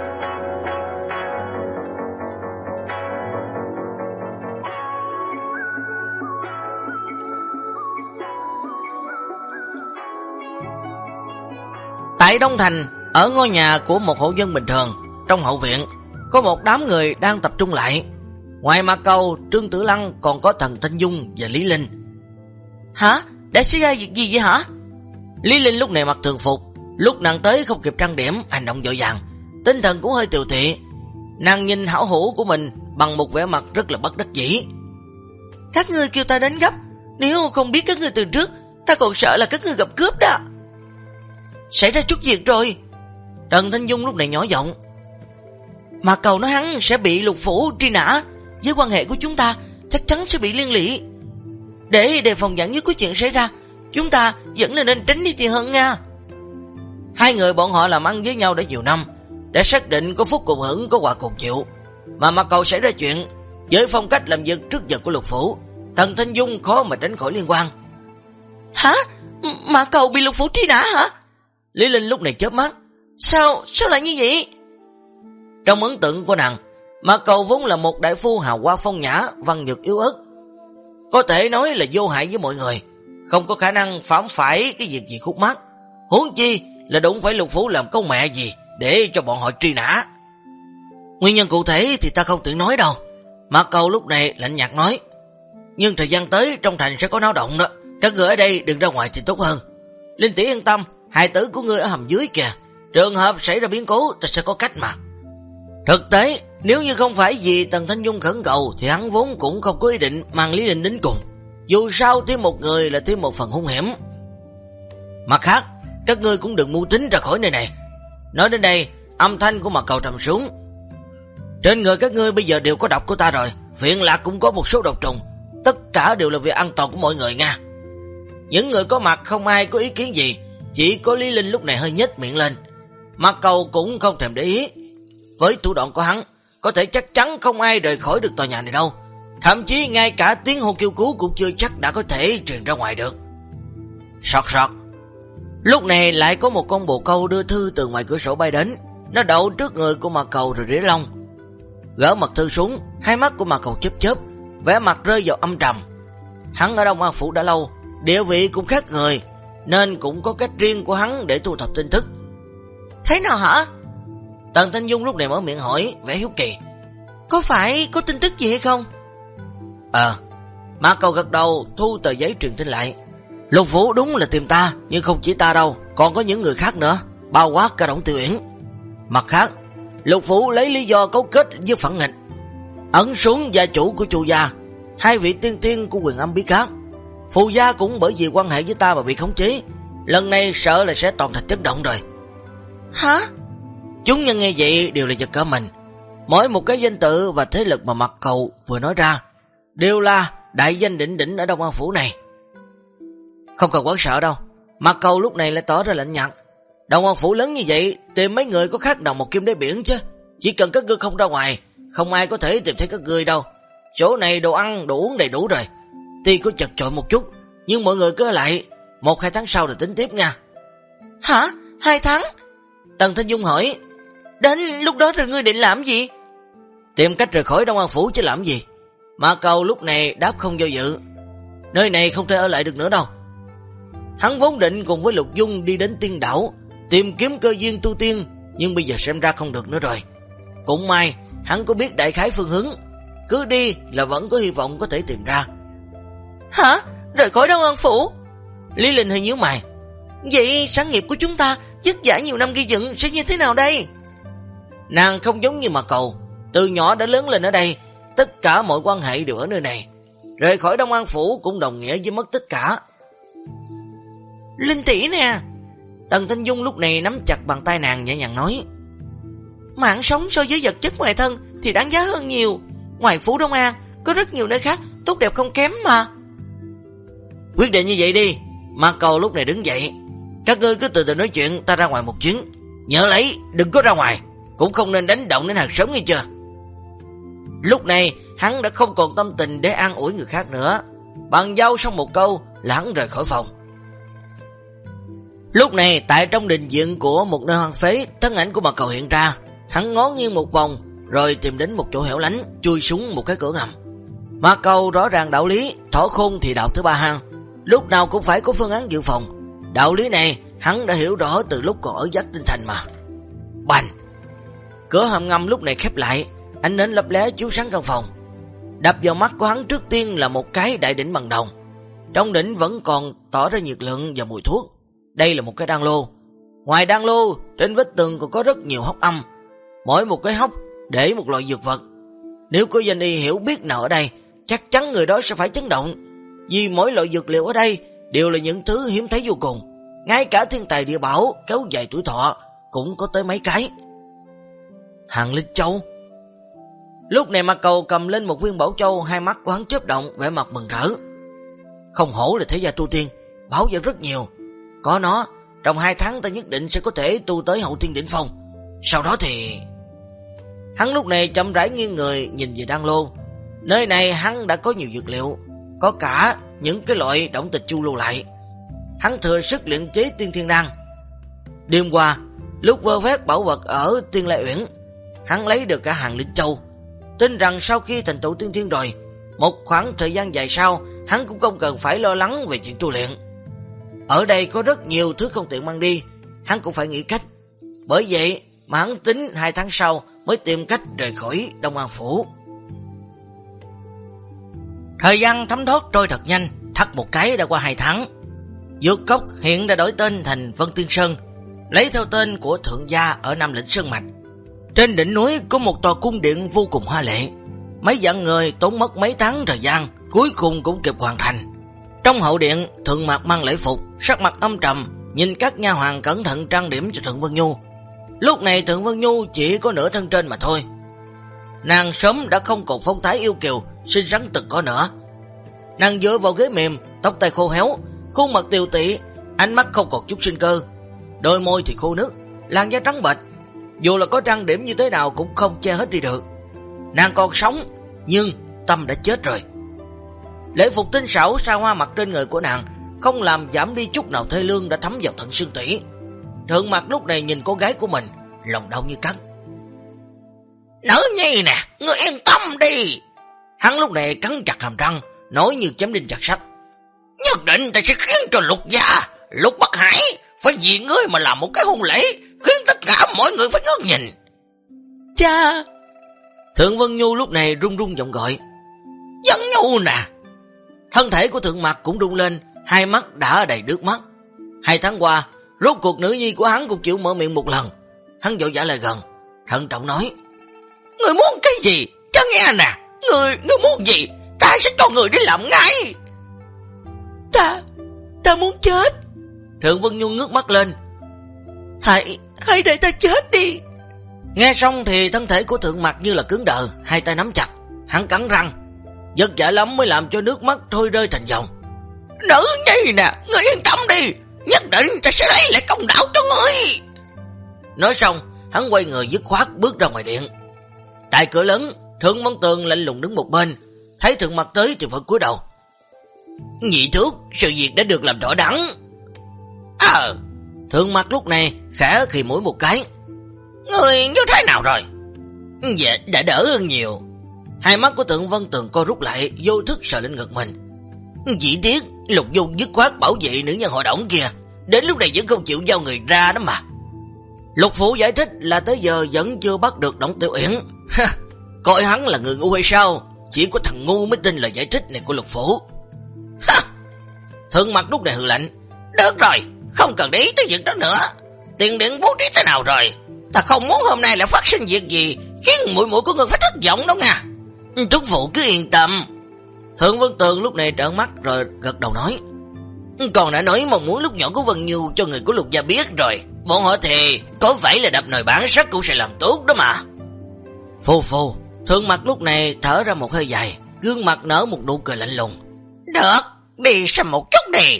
Tại Đông Thành, ở ngôi nhà của một hộ dân bình thường, trong hậu viện có một đám người đang tập trung lại. Ngoài Mạc Cầu, Trương Tử Lăng còn có Tần Thanh Dung và Lý Linh. Hả? Đã xảy ra việc gì vậy hả? Lý Linh lúc này mặc thường phục, lúc nàng tới không kịp trang điểm, hành động vội vàng, tinh thần cũng hơi tiều tụy. Nàng nhìn hảo hữu của mình bằng một vẻ mặt rất là bất đắc dĩ. Các ngươi kêu ta đến gấp, nếu không biết các ngươi từ trước, ta còn sợ là các ngươi gặp cướp đó. Xảy ra chút việc rồi. Tần Thanh Dung lúc này nhỏ giọng. Mạc Cầu nói hắn sẽ bị Lục phủ truy nã, với quan hệ của chúng ta chắc chắn sẽ bị liên lụy. Để đề phòng vạn nhất có chuyện xảy ra, chúng ta vẫn nên tránh đi thì hơn nha. Hai người bọn họ làm ăn với nhau đã nhiều năm, đã xác định có phúc cùng hưởng, có quả cùng chịu. Mà Mạc Cầu xảy ra chuyện, với phong cách làm việc trước giờ của Lục phủ, Tần Thanh Dung khó mà tránh khỏi liên quan. Hả? Mạc Cầu bị Lục phủ truy nã hả? Lý Linh lúc này chớp mắt. Sao lại như vậy? Trong ấn tượng của nàng, Mạc Cầu vốn là một đại phu hào hoa phong nhã, văn nhược yếu ớt, có thể nói là vô hại với mọi người, không có khả năng phạm phải cái việc gì khúc mắc. Huống chi là đụng phải Lục phủ làm công mẹ gì để cho bọn họ truy nã. Nguyên nhân cụ thể thì ta không tiện nói đâu. Mạc Cầu lúc này lạnh nhạt nói. Nhưng thời gian tới trong thành sẽ có náo động đó, các người ở đây đừng ra ngoài thì tốt hơn. Linh tỷ yên tâm, hài tử của ngươi ở hầm dưới kìa, trường hợp xảy ra biến cố ta sẽ có cách mà. Thực tế, nếu như không phải vì Tần Thanh Dung khẩn cầu thì hắn vốn cũng không có ý định mang Lý Linh đến cùng. Dù sao thêm một người là thêm một phần hung hiểm. Mặt khác, các ngươi cũng đừng mưu tính ra khỏi nơi này. Nói đến đây, âm thanh của Mạc Cầu trầm xuống. Trên người các ngươi bây giờ đều có độc của ta rồi, Viện Lạc cũng có một số độc trùng, tất cả đều là vì an toàn của mọi người nha. Những người có mặt không ai có ý kiến gì, chỉ có Lý Linh lúc này hơi nhếch miệng lên. Mạc Cầu cũng không thèm để ý. Với thủ đoạn của hắn, có thể chắc chắn không ai rời khỏi được tòa nhà này đâu. Thậm chí ngay cả tiếng hô kêu cứu cũng chưa chắc đã có thể truyền ra ngoài được. Sọt sọt. Lúc này lại có một con bồ câu đưa thư từ ngoài cửa sổ bay đến. Nó đậu trước người của Mạc Cầu rồi rỉa lông. Gỡ mật thư xuống, hai mắt của Mạc Cầu chớp chớp, vẻ mặt rơi vào âm trầm. Hắn ở Đông An phủ đã lâu, địa vị cũng khác người, nên cũng có cách riêng của hắn để thu thập tin tức. Thế nào hả? Tần Thanh Dung lúc này mở miệng hỏi, vẻ hiếu kỳ. Có phải có tin tức gì hay không? Mạc Cầu gật đầu, thu tờ giấy truyền tin lại. Lục phủ đúng là tìm ta, nhưng không chỉ ta đâu, còn có những người khác nữa, bao quát cả Đổng Tiểu Uyển. Mặt khác, Lục phủ lấy lý do cấu kết với Phản Nghịch, ẩn xuống gia chủ của Chu gia, hai vị tiên tiên của Quyền Âm Bí Các. Phù gia cũng bởi vì quan hệ với ta mà bị khống chế, lần này sợ là sẽ toàn thành chấn động rồi. Hả? Chúng nhân nghe vậy đều là giật cả mình. Mỗi một cái danh tự và thế lực mà Mạc Cầu vừa nói ra đều là đại danh đỉnh đỉnh ở Đông An phủ này. Không cần quán sợ đâu. Mạc Cầu lúc này lại tỏ ra lạnh nhạt. Đông An phủ lớn như vậy, tìm mấy người có khác nào một kim đáy biển chứ. Chỉ cần các ngươi không ra ngoài, không ai có thể tìm thấy các ngươi đâu. Chỗ này đồ ăn đồ uống đầy đủ rồi. Tuy có chật chội một chút, nhưng mọi người cứ ở lại, 1-2 tháng sau rồi tính tiếp nha. Hả? 2 tháng? Tần Thanh Dung hỏi. Đến lúc đó rồi ngươi định làm gì? Tìm cách rời khỏi Đông An phủ chứ làm gì. Mạc Cầu lúc này đáp không do dự. Nơi này không thể ở lại được nữa đâu. Hắn vốn định cùng với Lục Dung đi đến Tiên Đảo tìm kiếm cơ duyên tu tiên, nhưng bây giờ xem ra không được nữa rồi. Cũng may hắn có biết đại khái phương hướng, cứ đi là vẫn có hy vọng có thể tìm ra. Hả? Rời khỏi Đông An phủ? Lý Linh hơi nhíu mày. Vậy sản nghiệp của chúng ta vất vả nhiều năm gây dựng sẽ như thế nào đây? Nàng không giống như Mạc Cầu, từ nhỏ đã lớn lên ở đây, tất cả mọi quan hệ đều ở nơi này. Rời khỏi Đông An phủ cũng đồng nghĩa với mất tất cả. Linh tỷ nè. Tần Thanh Dung lúc này nắm chặt bàn tay nàng nhẹ nhàng nói. Mạng sống so với vật chất ngoài thân thì đáng giá hơn nhiều. Ngoài phủ Đông An có rất nhiều nơi khác tốt đẹp không kém mà. Quyết định như vậy đi. Ma Cầu lúc này đứng dậy. Các ngươi cứ từ từ nói chuyện, ta ra ngoài một chuyến. Nhớ lấy, đừng có ra ngoài, cũng không nên đánh động đến hàng xóm nghe chưa. Lúc này hắn đã không còn tâm tình để an ủi người khác nữa. Bàn giao xong một câu là hắn rời khỏi phòng. Lúc này tại trong đình viện của một nơi hoang phế, thân ảnh của Ma Cầu hiện ra. Hắn ngó nghiêng một vòng rồi tìm đến một chỗ hẻo lánh, chui xuống một cái cửa ngầm. Ma Cầu rõ ràng đạo lý thỏ khôn thì đạo thứ ba hang, lúc nào cũng phải có phương án dự phòng. Đạo lý này hắn đã hiểu rõ từ lúc còn ở Giác Tinh Thành mà. Bành! Cửa hầm ngầm lúc này khép lại, ánh nến lấp lé chiếu sáng căn phòng. Đập vào mắt của hắn trước tiên là một cái đại đỉnh bằng đồng. Trong đỉnh vẫn còn tỏ ra nhiệt lượng và mùi thuốc. Đây là một cái đan lô. Ngoài đan lô, trên vách tường còn có rất nhiều hốc âm. Mỗi một cái hốc để một loại dược vật. Nếu có danh y hiểu biết nào ở đây, chắc chắn người đó sẽ phải chấn động. Vì mỗi loại dược liệu ở đây đều là những thứ hiếm thấy vô cùng. Ngay cả thiên tài địa bảo kéo dài tuổi thọ cũng có tới mấy cái. Hàng Linh Châu. Lúc này Ma Cầu cầm lên một viên bảo châu, hai mắt của hắn chớp động, vẻ mặt mừng rỡ. Không hổ là thế gia tu tiên, bảo vật rất nhiều. Có nó, trong 2 tháng ta nhất định sẽ có thể tu tới hậu thiên đỉnh phong. Sau đó thì... Hắn lúc này chậm rãi nghiêng người nhìn về đan lô. Nơi này hắn đã có nhiều dược liệu, có cả những cái loại động tịch chu lưu lại. Hắn thừa sức luyện chế tiên thiên đan. Đêm qua, lúc vơ vét bảo vật ở Tiên Lai Uyển, hắn lấy được cả Hàng Linh Châu. Tin rằng sau khi thành tựu tiên thiên rồi, một khoảng thời gian dài sau, hắn cũng không cần phải lo lắng về chuyện tu luyện. Ở đây có rất nhiều thứ không tiện mang đi, hắn cũng phải nghĩ cách. Bởi vậy mà hắn tính 2 tháng sau mới tìm cách rời khỏi Đông An Phủ. Thời gian thấm thoát trôi thật nhanh, thắt một cái đã qua 2 tháng. Dược cốc hiện đã đổi tên thành Vân Tiên Sơn, lấy theo tên của thượng gia ở Nam Lĩnh Sơn Mạch. Trên đỉnh núi có một tòa cung điện vô cùng hoa lệ. Mấy vạn người tốn mất mấy tháng thời gian, cuối cùng cũng kịp hoàn thành. Trong hậu điện, Thượng Mạc mang lễ phục, sắc mặt âm trầm, nhìn các nha hoàn cẩn thận trang điểm cho Thượng Vân Nhu. Lúc này Thượng Vân Nhu chỉ có nửa thân trên mà thôi. Nàng sớm đã không còn phong thái yêu kiều, xinh xắn từng có nữa. Nàng dựa vào ghế mềm, tóc tai khô héo, khuôn mặt tiều tụy, ánh mắt không còn chút sinh cơ, đôi môi thì khô nứt, làn da trắng bệch, dù là có trang điểm như thế nào cũng không che hết đi được. Nàng còn sống, nhưng tâm đã chết rồi. Lễ phục tinh xảo xa hoa mặt trên người của nàng không làm giảm đi chút nào thê lương đã thấm vào tận xương tủy. Thượng Mạc lúc này nhìn cô gái của mình, lòng đau như cắt. Nữ nhi nè, ngươi yên tâm đi. Hắn lúc này cắn chặt hàm răng, nói như chém đinh chặt sắt. Nhất định ta sẽ khiến cho Lục gia, Lục Bắc Hải phải vì ngươi mà làm một cái hôn lễ, khiến tất cả mọi người phải ngước nhìn. Cha! Thượng Vân Nhu lúc này run run giọng gọi. Vân Nhu nè! Thân thể của Thượng Mạc cũng rung lên, hai mắt đã đầy nước mắt. 2 tháng qua, rốt cuộc nữ nhi của hắn cũng chịu mở miệng một lần. Hắn vội vã lại gần, thận trọng nói. Ngươi muốn cái gì? Cha nghe nè, ngươi muốn gì? Ta sẽ cho người đi làm ngay. Ta muốn chết. Thượng Vân Nhu ngước mắt lên. Hãy để ta chết đi. Nghe xong thì thân thể của Thượng Mạc như là cứng đờ, hai tay nắm chặt. Hắn cắn răng, vất vả lắm mới làm cho nước mắt trôi rơi thành dòng. Nữ nhi nè, ngươi yên tâm đi, nhất định ta sẽ lấy lại công đạo cho ngươi. Nói xong, hắn quay người dứt khoát bước ra ngoài điện. Tại cửa lớn, Thượng Mân Tường lạnh lùng đứng một bên, thấy Thượng Mạc tới thì vẫn cúi đầu. Nhị thúc, sự việc đã được làm rõ đắn. Thượng Mạc lúc này khẽ khì mũi một cái. Ngươi như thế nào rồi? Dạ, đã đỡ hơn nhiều. Hai mắt của Thượng Vân Tường co rút lại, vô thức sờ lên ngực mình. Chỉ tiếc Lục Dung dứt khoát bảo vệ nữ nhân họ Đổng kia, đến lúc này vẫn không chịu giao người ra đó mà. Lục Phủ giải thích là tới giờ vẫn chưa bắt được Đổng Tiểu Uyển. Coi hắn là người ngu hay sao? Chỉ có thằng ngu mới tin lời giải thích này của Lục Phủ. Thượng Mạc lúc này hừ lạnh. Được rồi, không cần để ý tới việc đó nữa. Tiền điện bố trí thế nào rồi? Ta không muốn hôm nay lại phát sinh việc gì khiến muội muội của ngươi phải thất vọng đâu nha. Thúc phụ cứ yên tâm. Thượng Vân Tường lúc này trợn mắt rồi gật đầu nói. Còn đã nói mong muốn lúc nhỏ của Vân Nhu cho người của Lục gia biết rồi. Bọn họ thì có phải là đập nồi bản sắc cũng sẽ làm tốt đó mà. Phù phù. Thượng Mạc lúc này thở ra một hơi dài, gương mặt nở một nụ cười lạnh lùng. Được, đi xem một chút đi.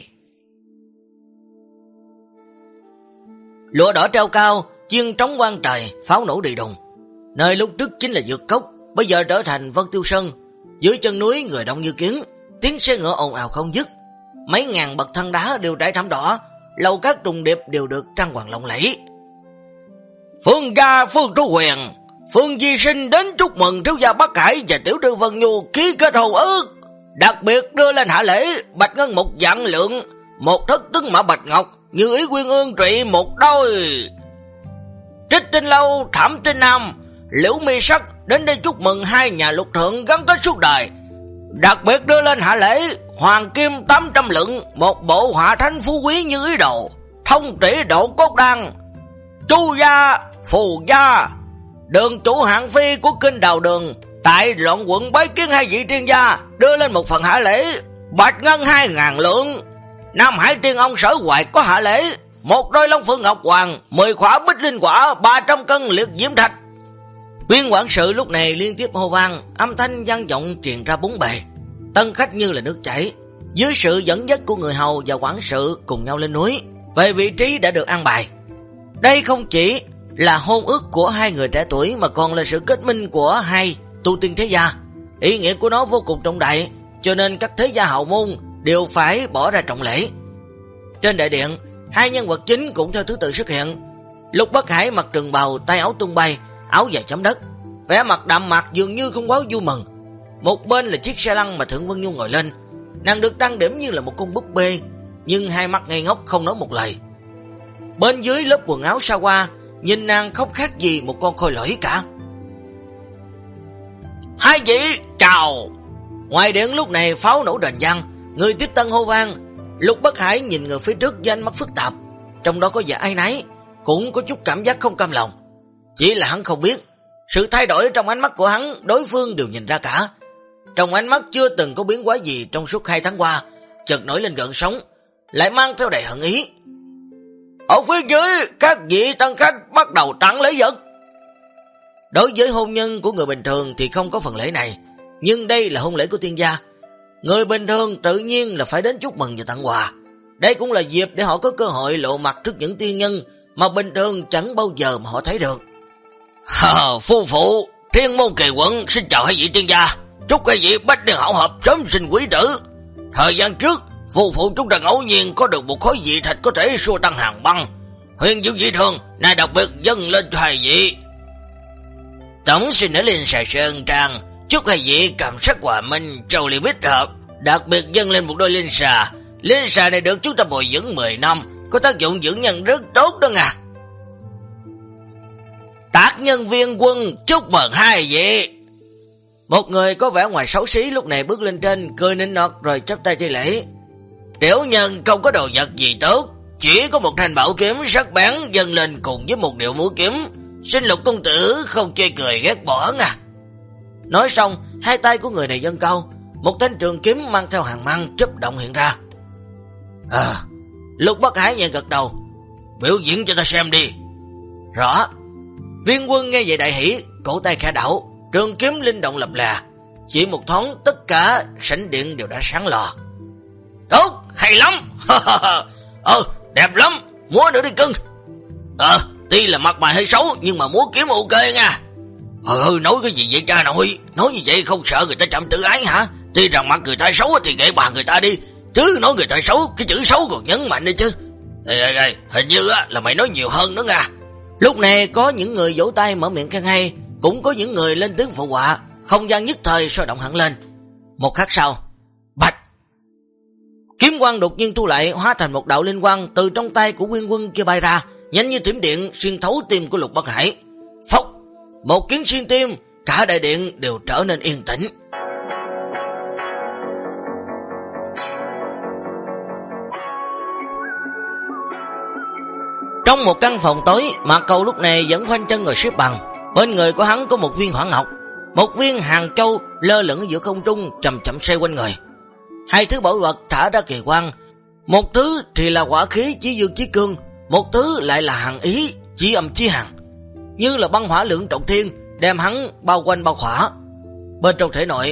Lụa đỏ treo cao, chiên trống quang trời, pháo nổ đi đùng. Nơi lúc trước chính là dược cốc, bây giờ trở thành Vân Tiêu Sơn. Dưới chân núi người đông như kiến, tiếng xe ngựa ồn ào không dứt. Mấy ngàn bậc thang đá đều trải thảm đỏ, lầu các trùng điệp đều được trang hoàng lộng lẫy. Phương gia Phương Trú Huyền, Phương Di Sinh đến chúc mừng thiếu gia Bắc Hải và tiểu thư Vân Nhu ký kết hôn ước. Đặc biệt đưa lên hạ lễ bạch ngân 1 vạn lượng, 1 thất trứng mã bạch ngọc, như ý quyên ương trị 1 đôi. Trích Tinh Lâu, Thảm Tinh Nam, Liễu Mi Sắc đến đây chúc mừng 2 nhà lục thượng gắn kết suốt đời. Đặc biệt đưa lên hạ lễ hoàng kim 800 lượng, 1 bộ hỏa thánh phú quý như ý đồ, thông tỷ độ cốt đan. Chu gia, Phù gia, đường chủ hạng phi của kinh Đào Đường tại Loạn quận bái kiến 2 vị tiên gia, đưa lên 1 phần hạ lễ bạch ngân 2.000 lượng. Nam Hải Tiên Ông Sở Hoài có hạ lễ 1 đôi Long Phượng Ngọc Hoàng, 10 khỏa bích linh quả, 300 cân liệt diễm thạch. Viên quản sự lúc này liên tiếp hô vang, âm thanh vang vọng truyền ra bốn bề. Tân khách như là nước chảy, dưới sự dẫn dắt của người hầu và quản sự cùng nhau lên núi, về vị trí đã được an bài. Đây không chỉ là hôn ước của 2 người trẻ tuổi mà còn là sự kết minh của 2 tu tiên thế gia. Ý nghĩa của nó vô cùng trọng đại, cho nên các thế gia hậu môn đều phải bỏ ra trọng lễ. Trên đại điện, 2 nhân vật chính cũng theo thứ tự xuất hiện. Lục Bắc Hải mặc trường bào, tay áo tung bay, áo dài chấm đất, vẻ mặt đạm mạc dường như không quá vui mừng. Một bên là chiếc xe lăn mà Thượng Vân Nhu ngồi lên, nàng được trang điểm như là một con búp bê, nhưng hai mắt ngây ngốc không nói một lời. Bên dưới lớp quần áo sa hoa, nhìn nàng không khác gì một con khôi lỗi cả. 2 vị chào. Ngoài điện lúc này pháo nổ đền vang, người tiếp tân hô vang. Lục Bắc Hải nhìn người phía trước với ánh mắt phức tạp, trong đó có vẻ áy náy, cũng có chút cảm giác không cam lòng. Chỉ là hắn không biết, sự thay đổi trong ánh mắt của hắn đối phương đều nhìn ra cả. Trong ánh mắt chưa từng có biến hóa gì trong suốt 2 tháng qua, chợt nổi lên gợn sóng, lại mang theo đầy hận ý. Ở phía dưới, các vị tân khách bắt đầu tặng lễ vật. Đối với hôn nhân của người bình thường thì không có phần lễ này, nhưng đây là hôn lễ của tiên gia. Người bình thường tự nhiên là phải đến chúc mừng và tặng quà. Đây cũng là dịp để họ có cơ hội lộ mặt trước những tiên nhân mà bình thường chẳng bao giờ mà họ thấy được. Phu phụ, Thiên Môn Kỳ Quận xin chào 2 vị tiên gia, chúc 2 vị bách niên hảo hợp, sớm sinh quý tử. Thời gian trước, phu phụ chúng ta ngẫu nhiên có được một khối dị thạch có thể xua tăng hàng băng. Huyền Diệu dị thường, nay đặc biệt dâng lên cho 2 vị. Tổng xin ở lên xài sơn trang, chúc 2 vị cảm sắc hòa minh, trầu li bích hợp, đặc biệt dâng lên một đôi linh xà. Linh xà này được chúng ta bồi dưỡng 10 năm, có tác dụng dưỡng nhân rất tốt đó nha. Tác nhân Viên Quân chúc mừng 2 vị. Một người có vẻ ngoài xấu xí lúc này bước lên trên, cười nịnh nọt rồi chắp tay thi lễ. Tiểu nhân không có đồ vật gì tốt, chỉ có một thanh bảo kiếm sắc bén dâng lên cùng với một điệu mũi kiếm, xin Lục công tử không chê cười ghét bỏ nha. Nói xong, 2 tay của người này dâng cao, một thanh trường kiếm mang theo hàng mang chớp động hiện ra. Lục Bắc Hải nhẹ gật đầu. Biểu diễn cho ta xem đi. Rõ. Viên Quân nghe vậy đại hỉ, cổ tay khẽ đảo, trường kiếm linh động lập lè. Chỉ một thoáng tất cả sảnh điện đều đã sáng lò. Tốt, hay lắm. Đẹp lắm, múa nữa đi cưng. Tuy là mặt mày hơi xấu nhưng mà múa kiếm ok nha. Nói cái gì vậy cha nội? Nói như vậy không sợ người ta chậm tự ái hả? Tuy rằng mặt người ta xấu thì kệ bà người ta đi, chứ nói người ta xấu, cái chữ xấu còn nhấn mạnh đi chứ. Hình như là mày nói nhiều hơn nữa nha. Lúc này có những người vỗ tay mở miệng khen hay, cũng có những người lên tiếng phụ họa, không gian nhất thời sôi động hẳn lên. Một khắc sau, bạch, kiếm quang đột nhiên thu lại, hóa thành một đạo linh quang từ trong tay của Nguyên Quân kia bay ra, nhanh như thiểm điện xuyên thấu tim của Lục Bắc Hải. Phốc, một kiếm xuyên tim, cả đại điện đều trở nên yên tĩnh. Trong một căn phòng tối, Mạc Cầu lúc này vẫn khoanh chân ngồi xếp bằng. Bên người của hắn có một viên hỏa ngọc, một viên hàng châu lơ lửng ở giữa không trung, chậm chậm xoay quanh người. 2 thứ bảo vật thả ra kỳ quang, một thứ thì là hỏa khí chí dương chí cương, một thứ lại là hàn ý chí âm chí hàn, như là băng hỏa lượng trọng thiên đem hắn bao quanh bao khỏa. Bên trong thể nội,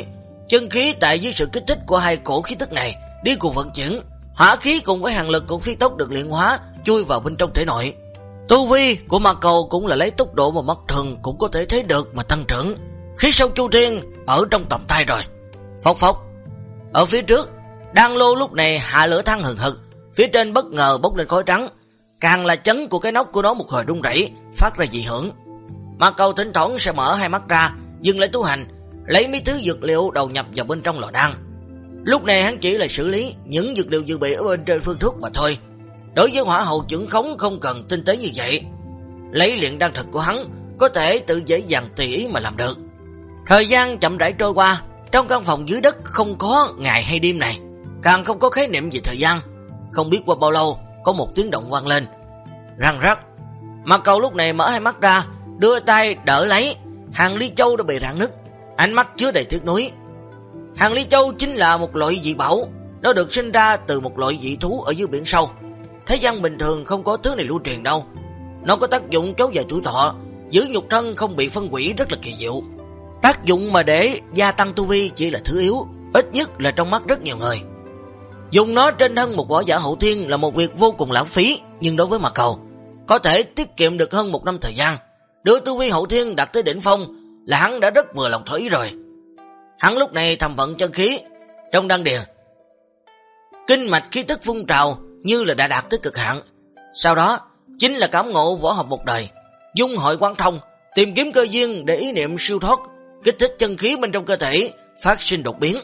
Chân khí tại dưới sự kích thích của hai cổ khí tức này đi cùng vận chuyển, hỏa khí cùng với hàn lực cũng phi tốc được luyện hóa chui vào bên trong thể nội. Tu vi của Ma Cầu cũng là lấy tốc độ mà mắt thường cũng có thể thấy được mà tăng trưởng. Khí sâu chu thiên ở trong tầm tay rồi. Phốc phốc. Ở phía trước, đan lô lúc này hạ lửa than hừng hực, phía trên bất ngờ bốc lên khói trắng, càng là chấn của cái nóc của nó một hồi rung rẩy, phát ra dị hưởng. Ma Cầu thỉnh thoảng sẽ mở hai mắt ra, dừng lại tu hành, lấy mấy thứ dược liệu đầu nhập vào bên trong lò đan. Lúc này hắn chỉ là xử lý những dược liệu dự bị ở bên trên phương thuốc mà thôi. Đối với hỏa hậu chưởng khống không cần tinh tế như vậy. Lấy luyện đan thực của hắn có thể tự dễ dàng tùy ý mà làm được. Thời gian chậm rãi trôi qua, trong căn phòng dưới đất không có ngày hay đêm này, càng không có khái niệm về thời gian. Không biết qua bao lâu, có một tiếng động vang lên. Răng rắc. Ma Cầu lúc này mở hai mắt ra, đưa tay đỡ lấy. Hàng ly châu đã bị rạn nứt, ánh mắt chứa đầy tiếc nuối. Hàng ly châu chính là một loại dị bảo, nó được sinh ra từ một loại dị thú ở dưới biển sâu. Thế gian bình thường không có thứ này lưu truyền đâu. Nó có tác dụng kéo dài tuổi thọ, giữ nhục thân không bị phân hủy, rất là kỳ diệu. Tác dụng mà để gia tăng tu vi chỉ là thứ yếu, ít nhất là trong mắt rất nhiều người. Dùng nó trên thân một võ giả hậu thiên là một việc vô cùng lãng phí, nhưng đối với Ma Cầu, có thể tiết kiệm được hơn 1 năm thời gian. Đưa tu vi hậu thiên đạt tới đỉnh phong là hắn đã rất vừa lòng thỏa ý rồi. Hắn lúc này thầm vận chân khí trong đan điền, kinh mạch khí tức phun trào như là đã đạt tới cực hạn. Sau đó chính là cảm ngộ võ học một đời, dung hội quán thông, tìm kiếm cơ duyên để ý niệm siêu thoát, kích thích chân khí bên trong cơ thể phát sinh đột biến,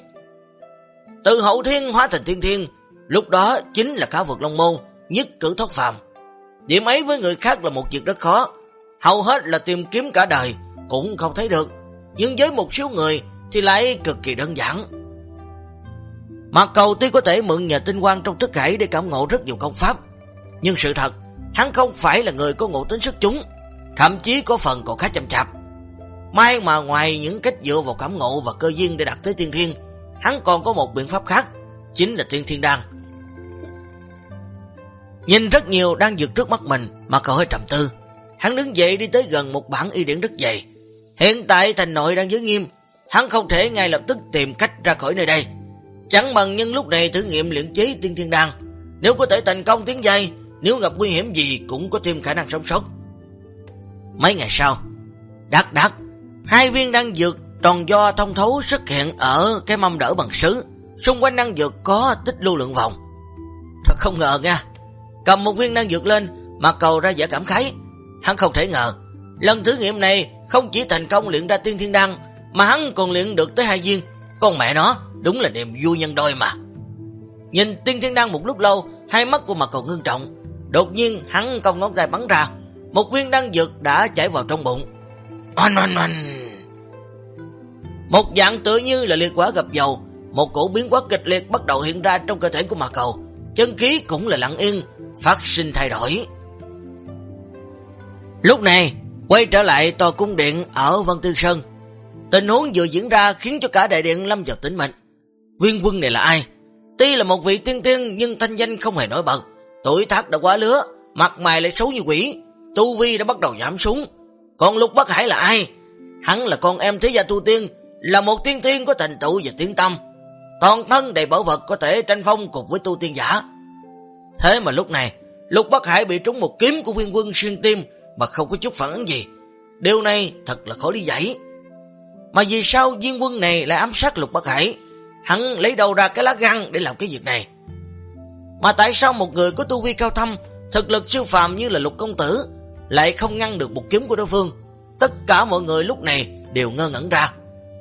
từ hậu thiên hóa thành thiên thiên. Lúc đó chính là cá vượt long môn, nhất cử thoát phàm. Điểm ấy với người khác là một việc rất khó, hầu hết là tìm kiếm cả đời cũng không thấy được, nhưng với một số người thì lại cực kỳ đơn giản. Ma Cầu tuy có thể mượn nhờ tinh quang trong thức hải để cảm ngộ rất nhiều công pháp, nhưng sự thật hắn không phải là người có ngộ tính xuất chúng, thậm chí có phần còn khá chậm chạp. May mà ngoài những cách dựa vào cảm ngộ và cơ duyên để đạt tới tiên thiên, hắn còn có một biện pháp khác, chính là tiên thiên đan. Nhìn rất nhiều đan dược trước mắt mình, Ma Cầu hơi trầm tư. Hắn đứng dậy đi tới gần một bản y điển rất dày. Hiện tại thành nội đang giới nghiêm, hắn không thể ngay lập tức tìm cách ra khỏi nơi đây. Chẳng bằng nhân lúc này thử nghiệm luyện chế tiên thiên đan. Nếu có thể thành công tiến giai, nếu gặp nguy hiểm gì cũng có thêm khả năng sống sót. Mấy ngày sau, đắc đắc, 2 viên đan dược tròn do thông thấu xuất hiện ở cái mâm đỡ bằng sứ. Xung quanh đan dược có tích lưu lượng vòng. Thật không ngờ nha. Cầm một viên đan dược lên, Ma Cầu ra vẻ cảm khái. Hắn không thể ngờ, lần thử nghiệm này không chỉ thành công luyện ra tiên thiên đan, mà hắn còn luyện được tới 2 viên. Con mẹ nó, đúng là niềm vui nhân đôi mà. Nhìn tiên thiên đan một lúc lâu, hai mắt của Ma Cầu ngưng trọng. Đột nhiên hắn cong ngón tay bắn ra, một viên đan dược đã chảy vào trong bụng. Oanh oanh oanh. Một dạng tựa như là liệt quả gặp dầu, một cổ biến hóa kịch liệt bắt đầu hiện ra trong cơ thể của Ma Cầu. Chân khí cũng là lặng yên phát sinh thay đổi. Lúc này quay trở lại tòa cung điện ở Vân Tiên Sơn. Tình huống vừa diễn ra khiến cho cả đại điện lâm vào tĩnh mịch. Viên Quân này là ai? Tuy là một vị tiên tiên nhưng thanh danh không hề nổi bật, tuổi tác đã quá lứa, mặt mày lại xấu như quỷ, tu vi đã bắt đầu giảm xuống. Còn Lục Bắc Hải là ai? Hắn là con em thế gia tu tiên, là một tiên tiên có thành tựu và tiếng tâm, toàn thân đầy bảo vật có thể tranh phong cùng với tu tiên giả. Thế mà lúc này Lục Bắc Hải bị trúng một kiếm của Viên Quân xuyên tim mà không có chút phản ứng gì. Điều này thật là khó lý giải. Mà vì sao Viên Quân này lại ám sát Lục Bắc Hải? Hắn lấy đâu ra cái lá gan để làm cái việc này? Mà tại sao một người có tu vi cao thâm, thực lực siêu phàm như là Lục công tử lại không ngăn được một kiếm của đối phương? Tất cả mọi người lúc này đều ngơ ngẩn ra.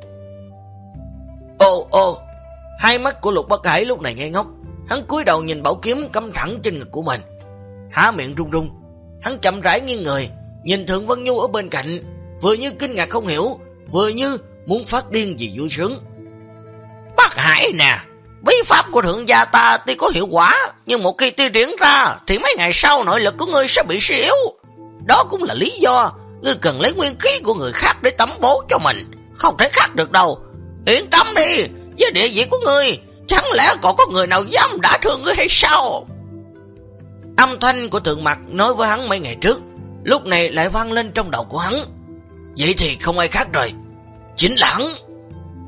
Ô, hai mắt của Lục Bắc Hải lúc này ngây ngốc. Hắn cúi đầu nhìn bảo kiếm cắm thẳng trên ngực của mình, há miệng run run. Hắn chậm rãi nghiêng người, nhìn Thượng Vân Nhu ở bên cạnh, vừa như kinh ngạc không hiểu, vừa như muốn phát điên vì vui sướng. Bắc Hải nè, bí pháp của thượng gia ta tuy có hiệu quả, nhưng một khi thi triển ra thì mấy ngày sau nội lực của ngươi sẽ bị suy yếu. Đó cũng là lý do ngươi cần lấy nguyên khí của người khác để tẩm bổ cho mình, không thể khác được đâu. Yên tâm đi, với địa vị của ngươi, chẳng lẽ còn có người nào dám đả thương ngươi hay sao? Âm thanh của Thượng Mặc nói với hắn mấy ngày trước, lúc này lại vang lên trong đầu của hắn. Vậy thì không ai khác rồi, chính là hắn.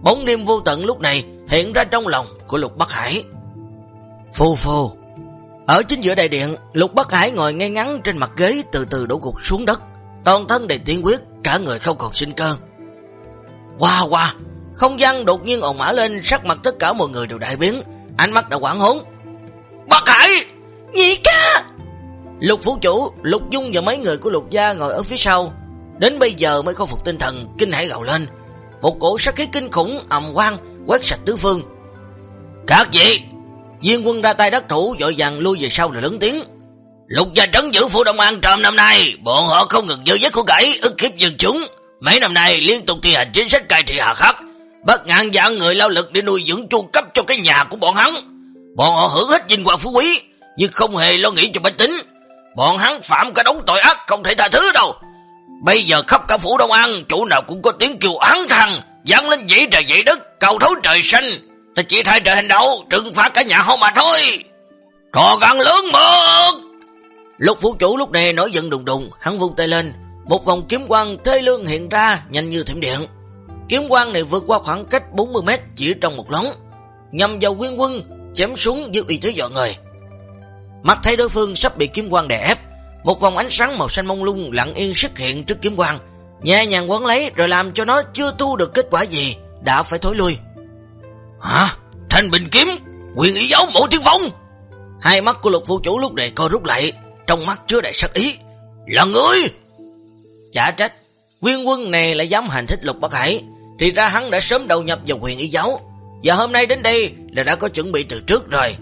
Bóng đêm vô tận lúc này hiện ra trong lòng của Lục Bắc Hải. Phù phù. Ở chính giữa đại điện, Lục Bắc Hải ngồi ngay ngắn trên mặt ghế, từ từ đổ gục xuống đất, toàn thân đầy tiên huyết, cả người không còn sinh cơ. Wow, không gian đột nhiên ồn ào lên, sắc mặt tất cả mọi người đều đại biến, ánh mắt đã hoảng hốt. Bắc Hải, nhị ca! Lục phủ chủ, Lục Dung và mấy người của Lục gia ngồi ở phía sau, đến bây giờ mới khôi phục tinh thần, kinh hãi gào lên. Một cổ sát khí kinh khủng ầm vang quét sạch tứ phương. Các vị! Viên Quân ra tay đắc thủ, vội vàng lui về sau rồi lớn tiếng. Lục gia trấn giữ phủ Đông An trầm năm nay, bọn họ không ngừng dơ vết của cải, ức hiếp dân chúng. Mấy năm nay liên tục thi hành chính sách cai trị hà khắc, bắt ngàn vạn người lao lực để nuôi dưỡng chu cấp cho cái nhà của bọn hắn. Bọn họ hưởng hết vinh quang phú quý, nhưng không hề lo nghĩ cho bách tính. Bọn hắn phạm cả đống tội ác không thể tha thứ đâu. Bây giờ khắp cả phủ Đông An, chỗ nào cũng có tiếng kêu oán thằng, vang lên dãy trời dãy đất, cầu thấu trời xanh. Ta chỉ thay trời hành động, trừng phạt cả nhà họ mà thôi. Trò gan lớn mực. Lục phủ chủ lúc này nổi giận đùng đùng, hắn vung tay lên, một vòng kiếm quang thê lương hiện ra, nhanh như thiểm điện. Kiếm quang này vượt qua khoảng cách 40 mét chỉ trong một lóng, nhằm vào Viên Quân, chém xuống với uy thế dọa người. Mắt thấy đối phương sắp bị kiếm quang đè ép, một vòng ánh sáng màu xanh mông lung lặng yên xuất hiện trước kiếm quang, nhẹ nhàng quấn lấy rồi làm cho nó chưa thu được kết quả gì, đã phải thối lui. Hả? Thanh bình kiếm, Quyền Ý Giáo Mộ Thiên Phong. Hai mắt của Lục phủ chủ lúc này co rút lại, trong mắt chứa đầy sát ý. Là ngươi! Chả trách Viên Quân này lại dám hành thích Lục Bắc Hải, thì ra hắn đã sớm đầu nhập vào Quyền Ý Giáo, và hôm nay đến đây là đã có chuẩn bị từ trước rồi.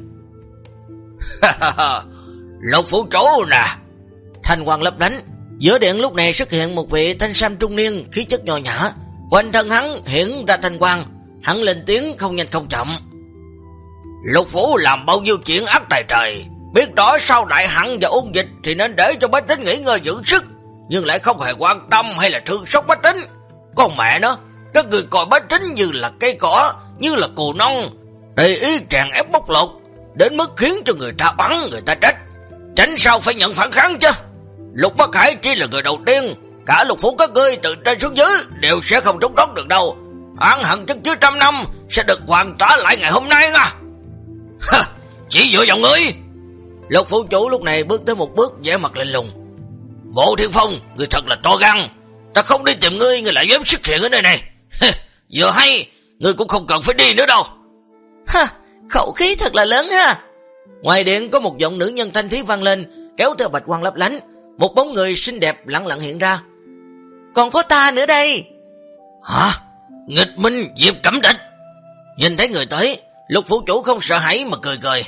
Lục phủ chủ nè! Thanh quang lấp lánh, giữa điện lúc này xuất hiện một vị thanh sam trung niên, khí chất nho nhã, quanh thân hắn hiển ra thanh quang. Hắn lên tiếng không nhanh không chậm. Lục phủ làm bao nhiêu chuyện ác tài trời, biết rõ sau đại hạn và ôn dịch thì nên để cho bách tính nghỉ ngơi dưỡng sức, nhưng lại không hề quan tâm hay là thương xót bách tính. Con mẹ nó, các người coi bách tính như là cây cỏ, như là cừu non, để ý tràn ép bóc lột, đến mức khiến cho người ta oán người ta trách. Tránh sao phải nhận phản kháng chứ. Lục Bắc Hải chỉ là người đầu tiên, cả lục phủ các ngươi từ trên xuống dưới đều sẽ không trốn thoát được đâu. Oán hận chất chứa trăm năm sẽ được hoàn trả lại ngày hôm nay nha. Chỉ dựa vào ngươi. Lục phủ chủ lúc này bước tới một bước, vẻ mặt lạnh lùng. Mộ Thiên Phong, ngươi thật là to gan. Ta không đi tìm ngươi, ngươi lại dám xuất hiện ở nơi này. Vừa hay, ngươi cũng không cần phải đi nữa đâu. Khẩu khí thật là lớn ha. Ngoài điện có một giọng nữ nhân thanh thí vang lên, kéo theo bạch quang lấp lánh, một bóng người xinh đẹp lặng lặng hiện ra. Còn có ta nữa đây. Hả? Nghịch minh Diệp Cẩm Địch. Nhìn thấy người tới, Lục phủ chủ không sợ hãi mà cười cười.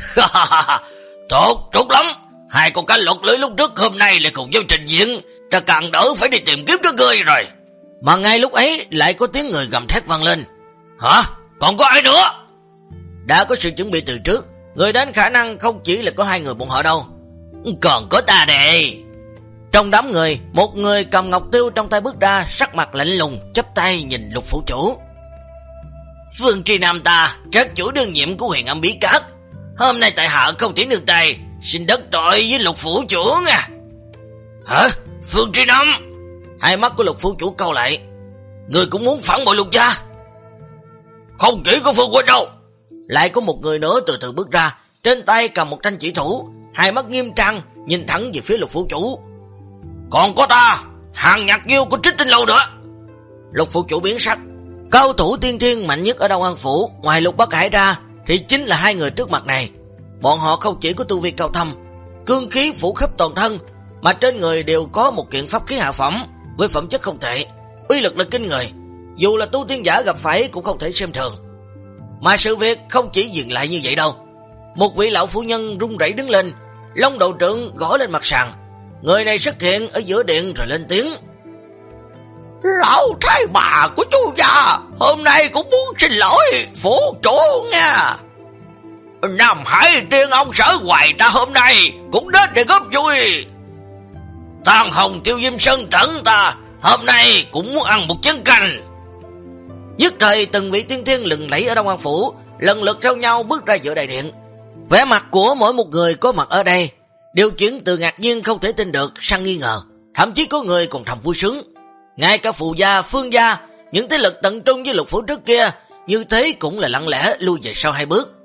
Tốt lắm. Hai con cá lọt lưới lúc trước hôm nay lại cùng nhau trình diễn, ta càng đỡ phải đi tìm kiếm các ngươi rồi. Mà ngay lúc ấy lại có tiếng người gầm thét vang lên. Hả? Còn có ai nữa? Đã có sự chuẩn bị từ trước, người đến khả năng không chỉ là có hai người bọn họ đâu. Còn có ta đây. Trong đám người, một người cầm ngọc tiêu trong tay bước ra, sắc mặt lạnh lùng, chắp tay nhìn Lục phủ chủ. Phương Tri Nam ta, các chủ đương nhiệm của Huyền Âm Bí Cát, hôm nay tại hạ không thể nương tay, xin đắc tội với Lục phủ chủ nha. Hả? Phương Tri Nam? Hai mắt của Lục phủ chủ cau lại. Người cũng muốn phản bội Lục gia? Không chỉ có Phương Huynh đâu. Lại có một người nữa từ từ bước ra, trên tay cầm một thanh chỉ thủ, hai mắt nghiêm trang nhìn thẳng về phía Lục phủ chủ. Còn có ta, Hàng Nhạc Nghiêu của Trích Tinh Lâu nữa. Lục phủ chủ biến sắc. Cao thủ tiên thiên mạnh nhất ở Đông An phủ, ngoài Lục Bắc Hải ra thì chính là hai người trước mặt này. Bọn họ không chỉ có tu vi cao thâm, cương khí phủ khắp toàn thân, mà trên người đều có một kiện pháp khí hạ phẩm với phẩm chất không tệ, uy lực là kinh người, dù là tu tiên giả gặp phải cũng không thể xem thường. Mà sự việc không chỉ dừng lại như vậy đâu. Một vị lão phu nhân run rẩy đứng lên, long đầu trượng gõ lên mặt sàn. Người này xuất hiện ở giữa điện rồi lên tiếng. Lão thái bà của chú gia hôm nay cũng muốn xin lỗi phủ chủ nha. Nam Hải Tiên ông Sở Hoài ta hôm nay cũng đến để góp vui. Tàn Hồng Tiêu Diêm Sơn Trận ta hôm nay cũng muốn ăn một chén canh. Nhất thời từng vị tiên thiên lừng lẫy ở Đông An phủ lần lượt theo nhau bước ra giữa đại điện. Vẻ mặt của mỗi một người có mặt ở đây đều chuyển từ ngạc nhiên không thể tin được sang nghi ngờ, thậm chí có người còn thầm vui sướng. Ngay cả Phù gia, Phương gia, những thế lực tận trung với Lục Phủ trước kia, như thế cũng là lặng lẽ lui về sau 2 bước.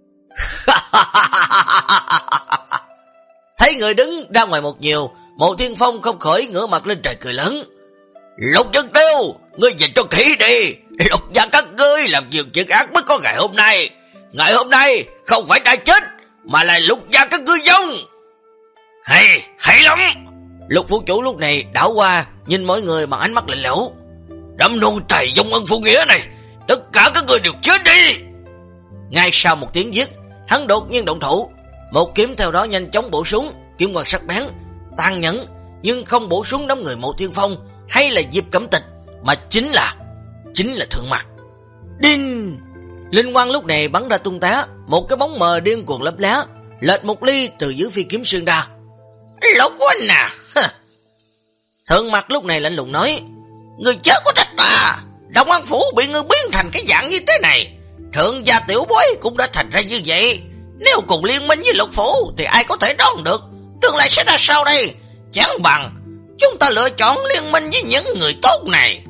Thấy người đứng ra ngoài một nhiều, Mộ Thiên Phong không khỏi ngửa mặt lên trời cười lớn. Lục Vân Tiêu, ngươi nhìn cho kỹ đi, Lục gia các ngươi làm nhiều chuyện ác mới có ngày hôm nay. Ngày hôm nay không phải đã chết, mà là Lục gia các ngươi giống. Hay lắm. Lục phủ chủ lúc này đảo qua, nhìn mọi người bằng ánh mắt lạnh lẽo. Đám nô tài vong ân phụ nghĩa này, tất cả các ngươi đều chết đi. Ngay sau một tiếng giết, hắn đột nhiên động thủ, một kiếm theo đó nhanh chóng bổ súng, kiếm quang sắc bén, tàn nhẫn, nhưng không bổ súng đám người Mộ Thiên Phong hay là Diệp Cẩm Tịch, mà chính là Thượng Mặc. Đinh! Linh quang lúc này bắn ra tung tá, một cái bóng mờ điên cuồng lấp lá, lệch một ly từ dưới phi kiếm xuyên ra. Lục huynh à! Thượng Mặc lúc này lạnh lùng nói, người chết có trách ta, Đông An Phủ bị ngươi biến thành cái dạng như thế này, Thượng gia tiểu bối cũng đã thành ra như vậy. Nếu cùng liên minh với Lục Phủ thì ai có thể đoán được tương lai sẽ ra sao đây? Chẳng bằng chúng ta lựa chọn liên minh với những người tốt này.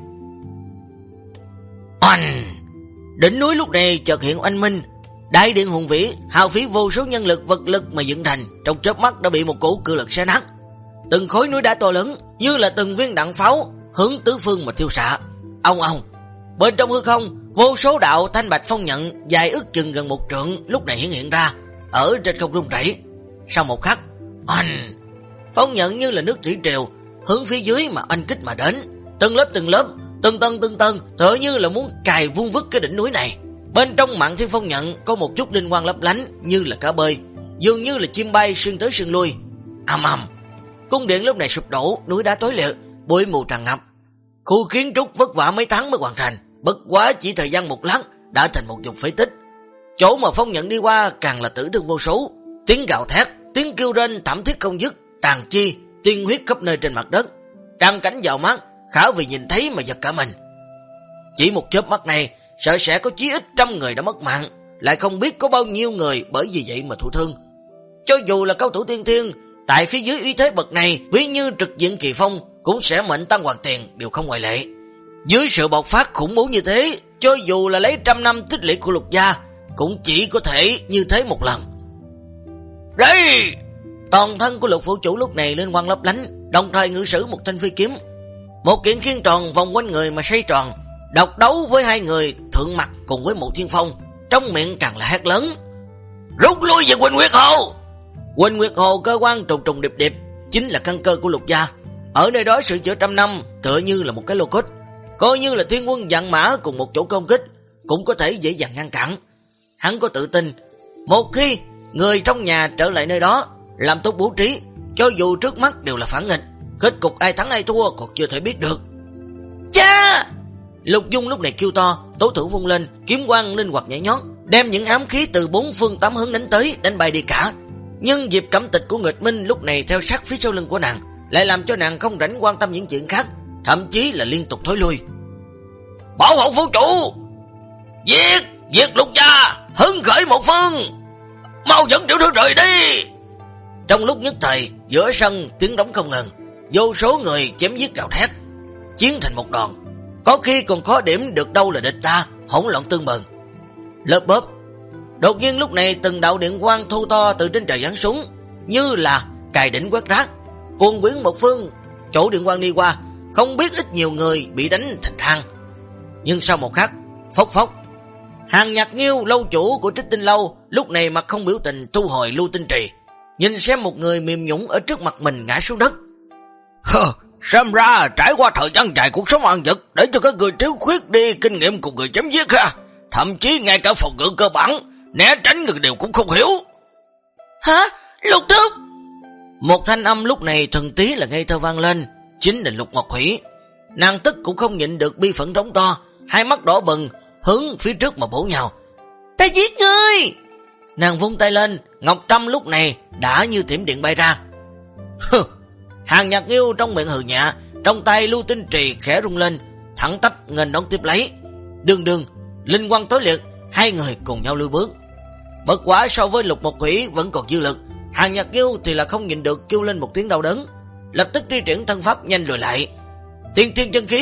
Oanh! Đỉnh núi lúc này chợt hiện oanh minh, đại điện hùng vĩ, hao phí vô số nhân lực vật lực mà dựng thành, trong chớp mắt đã bị một cỗ cự lực xé nát. Từng khối núi đá to lớn như là từng viên đạn pháo hướng tứ phương mà thiêu xạ. Ông bên trong hư không, vô số đạo thanh bạch phong nhận dài ước chừng gần 1 trượng lúc này hiện ra ở trên không rung rẩy. Sau một khắc, phong nhận như là nước thủy triều hướng phía dưới mà oanh kích mà đến, từng lớp, từng tầng, tựa như là muốn cài vuông vức cái đỉnh núi này. Bên trong mạn thiên phong nhận có một chút linh quang lấp lánh như là cá bơi, dường như là chim bay xuyên tới xuyên lui. Cung điện lúc này sụp đổ, núi đá tối liệt, bụi mù tràn ngập. Khu kiến trúc vất vả mấy tháng mới hoàn thành, bất quá chỉ thời gian một lát đã thành một vùng phế tích. Chỗ mà phong nhận đi qua càng là tử thương vô số, tiếng gào thét, tiếng kêu rên thảm thiết không dứt, tàn chi, tiên huyết khắp nơi trên mặt đất. Trang cảnh dạo mắt, Khả Vì nhìn thấy mà giật cả mình. Chỉ một chớp mắt này, sợ sẽ có chí ít 100 người đã mất mạng, lại không biết có bao nhiêu người bởi vì vậy mà thụ thương. Cho dù là cao thủ tiên thiên, tại phía dưới uy thế bậc này, ví như trực diện kỳ phong, cũng sẽ mệnh tăng hoàng tiền, đều không ngoại lệ. Dưới sự bộc phát khủng bố như thế, cho dù là lấy 100 năm tích lũy của Lục gia, cũng chỉ có thể như thế một lần. Đây! Toàn thân của Lục phủ chủ lúc này lên quang lấp lánh, đồng thời ngự sử một thanh phi kiếm. Một kiện khiên tròn vòng quanh người mà xoay tròn, độc đấu với 2 người Thượng Mặc cùng với Mộ Thiên Phong, trong miệng càng là hét lớn. Rút lui về Quỳnh Nguyệt Hồ! Quỳnh Nguyệt Hồ cơ quan trùng trùng điệp điệp, chính là căn cơ của Lục gia. Ở nơi đó sửa chữa 100 năm tựa như là một cái lô cốt, coi như là thiên quân vạn mã cùng một chỗ công kích cũng có thể dễ dàng ngăn cản. Hắn có tự tin, một khi người trong nhà trở lại nơi đó, làm tốt bố trí, cho dù trước mắt đều là phản nghịch, kết cục ai thắng ai thua còn chưa thể biết được. Cha! Lục Dung lúc này kêu to, tố thủ vung lên, kiếm quang linh hoạt nhảy nhót, đem những ám khí từ 4 phương 8 hướng đánh tới, đánh bay đi cả. Nhưng Diệp Cẩm Tịch của Nghịch Minh lúc này theo sát phía sau lưng của nàng, lại làm cho nàng không rảnh quan tâm những chuyện khác, thậm chí là liên tục thối lui. Bảo hộ phủ chủ! Giết Lục gia! Hứng khởi một phương! Mau dẫn tiểu thư rời đi! Trong lúc nhất thời, giữa sân tiếng đóng không ngừng, vô số người chém giết gào thét, chiến thành một đoàn. Có khi còn khó điểm được đâu là địch ta, hỗn loạn tương bừng. Lớp bóp. Đột nhiên lúc này từng đạo điện quang thô to từ trên trời giáng xuống, như là cài đỉnh quét rác, cuồng quyến một phương. Chỗ điện quang đi qua, không biết ít nhiều người bị đánh thành than. Nhưng sau một khắc, phốc phốc, Hàng Nhạc Nghiêu, lâu chủ của Trích Tinh lâu, lúc này mặt không biểu tình thu hồi lưu tinh trì, nhìn xem một người mềm nhũn ở trước mặt mình ngã xuống đất. Xem ra trải qua thời gian dài cuộc sống ăn vật, để cho các người thiếu khuyết đi kinh nghiệm cùng người chém giết ha. Thậm chí ngay cả phòng ngự cơ bản, né tránh người đều cũng không hiểu. Hả? Lục Thúc! Một thanh âm lúc này thần tí là ngây thơ vang lên, chính là Lục Ngọc Hủy. Nàng tức cũng không nhịn được bi phẫn rống to, hai mắt đỏ bừng, hướng phía trước mà bổ nhào. Ta giết ngươi! Nàng vung tay lên, Ngọc Trâm lúc này đã như thiểm điện bay ra. Hàng Nhạc Nghiêu trong miệng hừ nhẹ, trong tay lưu tinh trì khẽ rung lên, thẳng tắp nghênh đón tiếp lấy. Đương linh quang tối liệt, 2 người cùng nhau lui bước. Bất quả so với Lục Mộc Hủy vẫn còn dư lực, Hàng Nhạc Nghiêu thì là không nhịn được kêu lên một tiếng đau đớn, lập tức thi triển thân pháp nhanh lùi lại. Tiên thiên chân khí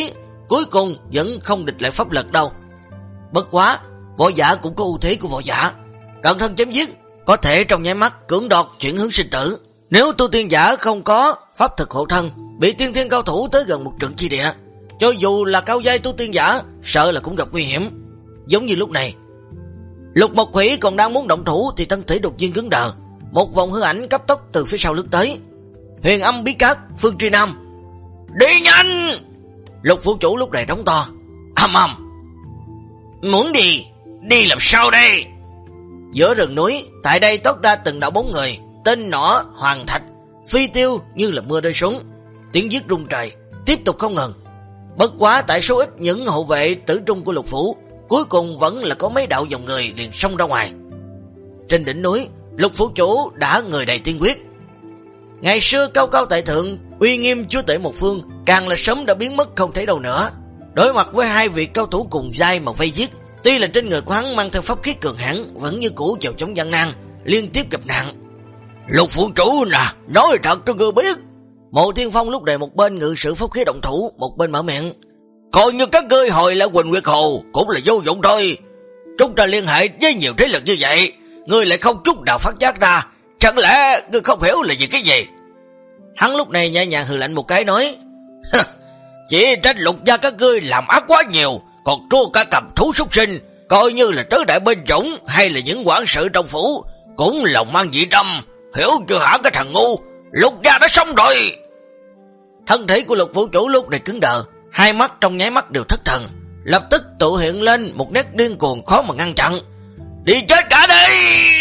cuối cùng vẫn không địch lại pháp lực đâu. Bất quá, võ giả cũng có ưu thế của võ giả. Cận thân chém giết, có thể trong nháy mắt cưỡng đoạt chuyển hướng sinh tử. Nếu tu tiên giả không có pháp thực hộ thân, bị tiên thiên cao thủ tới gần một trượng chi địa, cho dù là cao giai tu tiên giả, sợ là cũng gặp nguy hiểm. Giống như lúc này, Lục Mộc Hủy còn đang muốn động thủ thì thân thể đột nhiên cứng đờ, một vòng hư ảnh cấp tốc từ phía sau lướt tới. Huyền Âm Bí Cát, Phương Tri Nam. Đi nhanh! Lục phủ chủ lúc này đóng to. Ầm ầm. Muốn đi làm sao đây? Giữa rừng núi, tại đây toát ra từng đạo bóng người, tên nỏ, hoàng thạch, phi tiêu như là mưa rơi xuống, tiếng giết rung trời, tiếp tục không ngừng. Bất quá tại số ít những hộ vệ tử trung của lục phủ, cuối cùng vẫn là có mấy đạo dòng người liền xông ra ngoài. Trên đỉnh núi, Lục phủ chủ đã người đầy tiên quyết. Ngày xưa cao cao tại thượng, uy nghiêm chúa tể một phương, càng là sớm đã biến mất không thấy đâu nữa. Đối mặt với hai vị cao thủ cùng giai mà vây giết, tuy là trên người của hắn mang theo pháp khí cường hãn, vẫn như cũ chèo chống gian nan, liên tiếp gặp nạn. Lục phủ chủ nè, nói thật cho ngươi biết. Mộ Thiên Phong lúc này một bên ngự sử pháp khí động thủ, một bên mở miệng. Coi như các ngươi hồi là Quỳnh Nguyệt Hồ cũng là vô dụng thôi. Chúng ta liên hệ với nhiều thế lực như vậy, ngươi lại không chút nào phát giác ra, chẳng lẽ ngươi không hiểu là gì cái gì? Hắn lúc này nhẹ nhàng hừ lạnh một cái nói. Chỉ trách Lục gia các ngươi làm ác quá nhiều, còn trua cả cầm thú súc sinh, coi như là trớ đại bên chủng hay là những quản sự trong phủ, cũng lòng mang dị tâm, hiểu chưa hả cái thằng ngu? Lục gia đã xong rồi. Thân thể của Lục phủ chủ lúc này cứng đờ, hai mắt trong nháy mắt đều thất thần, lập tức tự hiện lên một nét điên cuồng khó mà ngăn chặn. Đi chết cả đi!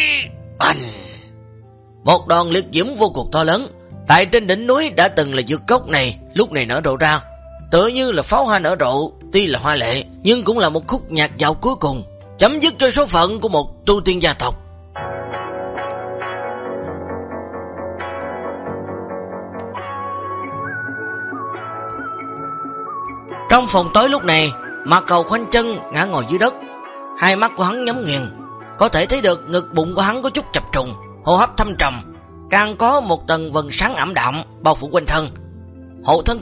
Một đòn liệt diễm vô cùng to lớn tại trên đỉnh núi đã từng là dược cốc này, lúc này nở rộ ra, tựa như là pháo hoa nở rộ, tuy là hoa lệ nhưng cũng là một khúc nhạc dạo cuối cùng, chấm dứt cho số phận của một tu tiên gia tộc. Trong phòng tối lúc này, Mạc Cầu khoanh chân ngã ngồi dưới đất, hai mắt của hắn nhắm nghiền, có thể thấy được ngực bụng của hắn có chút chập trùng, hô hấp thâm trầm, càng có một tầng vầng sáng ảm đạm bao phủ quanh thân. Hộ thân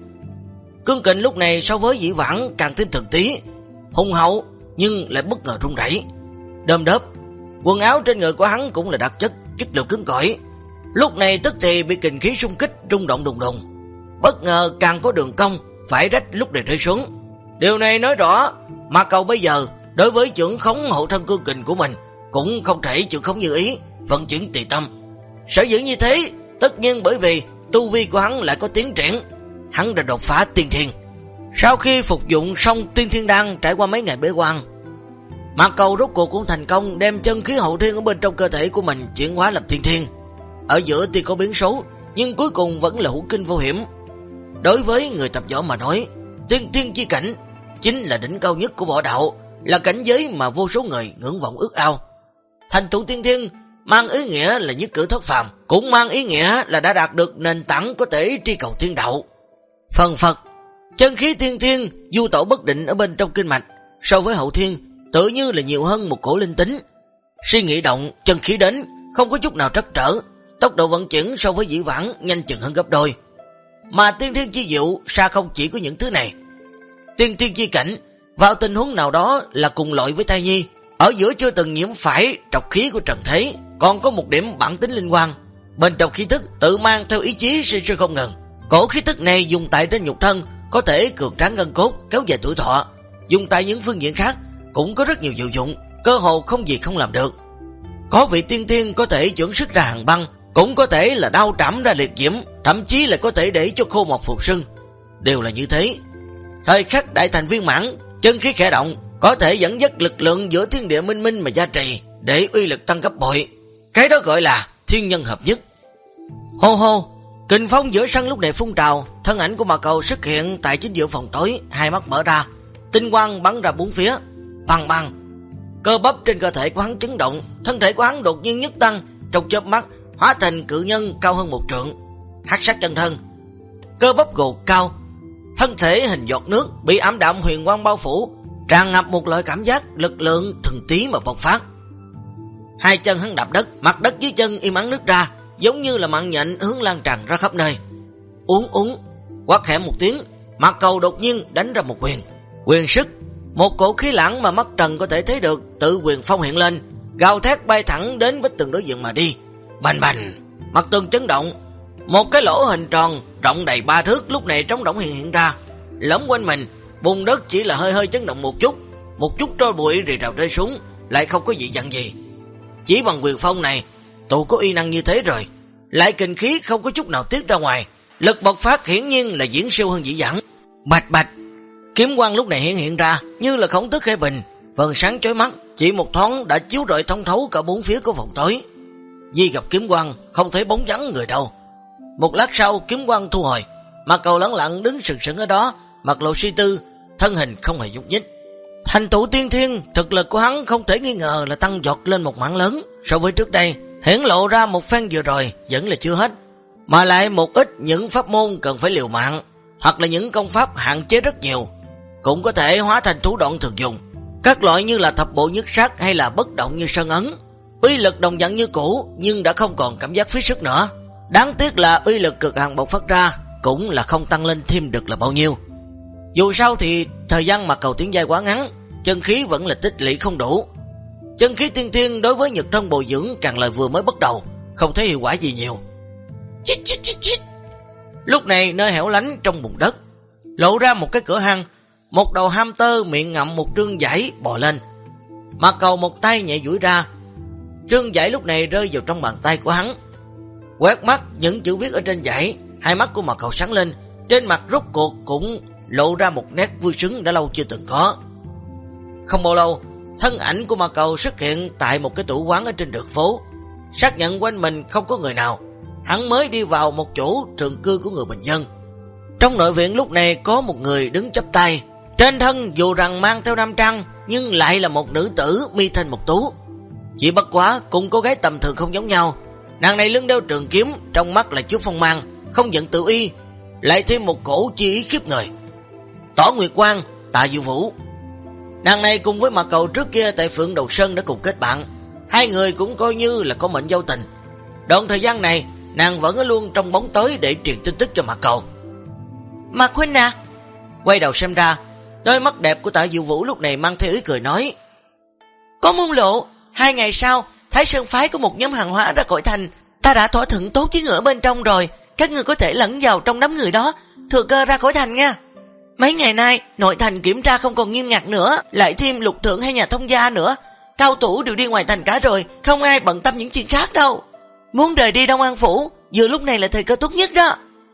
cương kình lúc này so với dĩ vãng càng thêm thực tí, hùng hậu nhưng lại bất ngờ rung rẩy, đơm đớp. Quần áo trên người của hắn cũng là đặc chất liệu cứng cỏi, lúc này tức thì bị kình khí xung kích rung động đùng đùng, bất ngờ càng có đường cong phải rách lúc này rơi xuống. Điều này nói rõ Mạc Cầu bây giờ đối với chưởng khống hộ thân cương kình của mình cũng không thể chưởng khống như ý, vận chuyển tùy tâm. Sở dĩ như thế tất nhiên bởi vì tu vi của hắn lại có tiến triển, hắn đã đột phá tiên thiên. Sau khi phục dụng xong tiên thiên đan, trải qua mấy ngày bế quan, Mạc Cầu rốt cuộc cũng thành công đem chân khí hậu thiên ở bên trong cơ thể của mình chuyển hóa làm tiên thiên. Ở giữa tuy có biến số nhưng cuối cùng vẫn là hữu kinh vô hiểm. Đối với người tập võ mà nói, tiên thiên chi cảnh chính là đỉnh cao nhất của võ đạo, là cảnh giới mà vô số người ngưỡng vọng ước ao. Thành tựu tiên thiên mang ý nghĩa là nhất cử thoát phàm, cũng mang ý nghĩa là đã đạt được nền tảng có thể tri cầu thiên đạo. Phần phật, chân khí tiên thiên du tẩu bất định ở bên trong kinh mạch, so với hậu thiên tự như là nhiều hơn một cổ linh tính. Suy nghĩ động, chân khí đến, không có chút nào trắc trở, tốc độ vận chuyển so với dĩ vãng nhanh chừng hơn gấp đôi. Mà tiên thiên chi diệu xa không chỉ có những thứ này. Tiên thiên chi cảnh vào tình huống nào đó là cùng loại với thai nhi, ở giữa chưa từng nhiễm phải trọc khí của trần thế, còn có một điểm bản tính linh quan. Bên trong khí thức tự mang theo ý chí sinh sôi không ngừng. Cổ khí thức này dùng tại trên nhục thân có thể cường tráng gân cốt, kéo dài tuổi thọ, dùng tại những phương diện khác cũng có rất nhiều diệu dụng, cơ hồ không gì không làm được. Có vị tiên thiên có thể chuyển sức ra hàng băng, cũng có thể là đao trảm ra liệt diễm, thậm chí là có thể để cho khô một phục sưng. Đều là như thế. Thời khắc đại thành viên mãn, chân khí khẽ động, có thể dẫn dắt lực lượng giữa thiên địa minh minh mà gia trì, để uy lực tăng gấp bội. Cái đó gọi là thiên nhân hợp nhất. Hô hô, kình phong giữa sân lúc này phun trào, thân ảnh của Mạc Cầu xuất hiện tại chính giữa phòng tối, hai mắt mở ra, tinh quang bắn ra bốn phía, băng băng. Cơ bắp trên cơ thể của hắn chấn động, thân thể của hắn đột nhiên nhất tăng, trong chớp mắt hóa thành cự nhân cao hơn một trượng, hắc sắc chân thân, cơ bắp gồ cao, thân thể hình giọt nước bị ảm đạm huyền quang bao phủ, tràn ngập một loại cảm giác lực lượng thần tí mà bộc phát. Hai chân hắn đạp đất, mặt đất dưới chân im ắng nứt ra, giống như là mạng nhện hướng lan tràn ra khắp nơi. Uống, quát khẽ một tiếng, Mạc Cầu đột nhiên đánh ra một quyền. Quyền sức, một cổ khí lãng mà mắt trần có thể thấy được tự quyền phong hiện lên, gào thét bay thẳng đến vách tường đối diện mà đi. Bành bành, mặt tường chấn động, một cái lỗ hình tròn rộng đầy 3 thước lúc này trống rỗng hiện ra. Lẫm quanh mình, bùn đất chỉ là hơi hơi chấn động một chút tro bụi rì rào rơi xuống, lại không có dị dạng gì. Chỉ bằng quyền phong này, tụ có uy năng như thế rồi, lại kình khí không có chút nào tiết ra ngoài, lực bộc phát hiển nhiên là diễn siêu hơn dĩ dẳng. Bạch bạch, kiếm quang lúc này hiện ra như là khổng tước khẽ bình, vầng sáng chói mắt, chỉ một thoáng đã chiếu rọi thông thấu cả bốn phía của phòng tối. Di gặp kiếm quang không thấy bóng dáng người đâu. Một lát sau kiếm quang thu hồi, Mạc Cầu lẳng lặng đứng sừng sững ở đó, mặt lộ suy tư, thân hình không hề nhúc nhích. Thành tựu tiên thiên, thực lực của hắn không thể nghi ngờ là tăng vọt lên một mảng lớn so với trước đây. Hiển lộ ra một phen vừa rồi vẫn là chưa hết, mà lại một ít những pháp môn cần phải liều mạng, hoặc là những công pháp hạn chế rất nhiều, cũng có thể hóa thành thủ đoạn thường dùng. Các loại như là thập bộ nhất sát hay là bất động như sơn ấn, uy lực đồng dạng như cũ nhưng đã không còn cảm giác phí sức nữa. Đáng tiếc là uy lực cực hạn bộc phát ra cũng là không tăng lên thêm được là bao nhiêu. Dù sao thì thời gian Mạc Cầu tiến giai quá ngắn, chân khí vẫn là tích lũy không đủ. Chân khí tiên thiên đối với Nhật Trân bồi dưỡng càng là vừa mới bắt đầu, không thấy hiệu quả gì nhiều. Chít chít chít chít. Lúc này nơi hẻo lánh trong bùn đất lộ ra một cái cửa hang, một đầu hamster miệng ngậm một trương vải bò lên. Mạc Cầu một tay nhẹ duỗi ra, trương vải lúc này rơi vào trong bàn tay của hắn. Quét mắt những chữ viết ở trên vải, hai mắt của Mạc Cầu sáng lên, trên mặt rốt cuộc cũng lộ ra một nét vui sướng đã lâu chưa từng có. Không bao lâu, thân ảnh của Mạc Cầu xuất hiện tại một cái tủ quán ở trên đường phố. Xác nhận quanh mình không có người nào, hắn mới đi vào một chỗ trường cư của người bình dân. Trong nội viện lúc này có một người đứng chắp tay, trên thân dù rằng mang theo nam trang nhưng lại là một nữ tử mi thanh mục tú. Chỉ bất quá cùng cô gái tầm thường không giống nhau, nàng này lưng đeo trường kiếm, trong mắt là chứa phong mang, không giận tự y, lại thêm một cổ chi ý khiếp người. Tỏ Nguyệt Quang, Tạ Diệu Vũ. Nàng này cùng với Mạc Cầu trước kia tại Phượng Đầu Sơn đã cùng kết bạn, hai người cũng coi như là có mệnh giao tình. Đoạn thời gian này nàng vẫn ở luôn trong bóng tối để truyền tin tức cho Mạc Cầu. Mạc huynh à? Quay đầu xem ra, đôi mắt đẹp của Tạ Diệu Vũ lúc này mang theo ý cười nói: có môn lộ, 2 ngày sau Thái Sơn phái có một nhóm hàng hóa ra khỏi thành, ta đã thỏa thuận tốt với ngựa bên trong rồi, các người có thể lẫn vào trong đám người đó, thừa cơ ra khỏi thành nha. Mấy ngày nay nội thành kiểm tra không còn nghiêm ngặt nữa, lại thêm Lục Thượng hay nhà thông gia nữa, cao thủ đều đi ngoài thành cả rồi, không ai bận tâm những chuyện khác đâu. Muốn rời đi Đông An Phủ, vừa lúc này là thời cơ tốt nhất đó.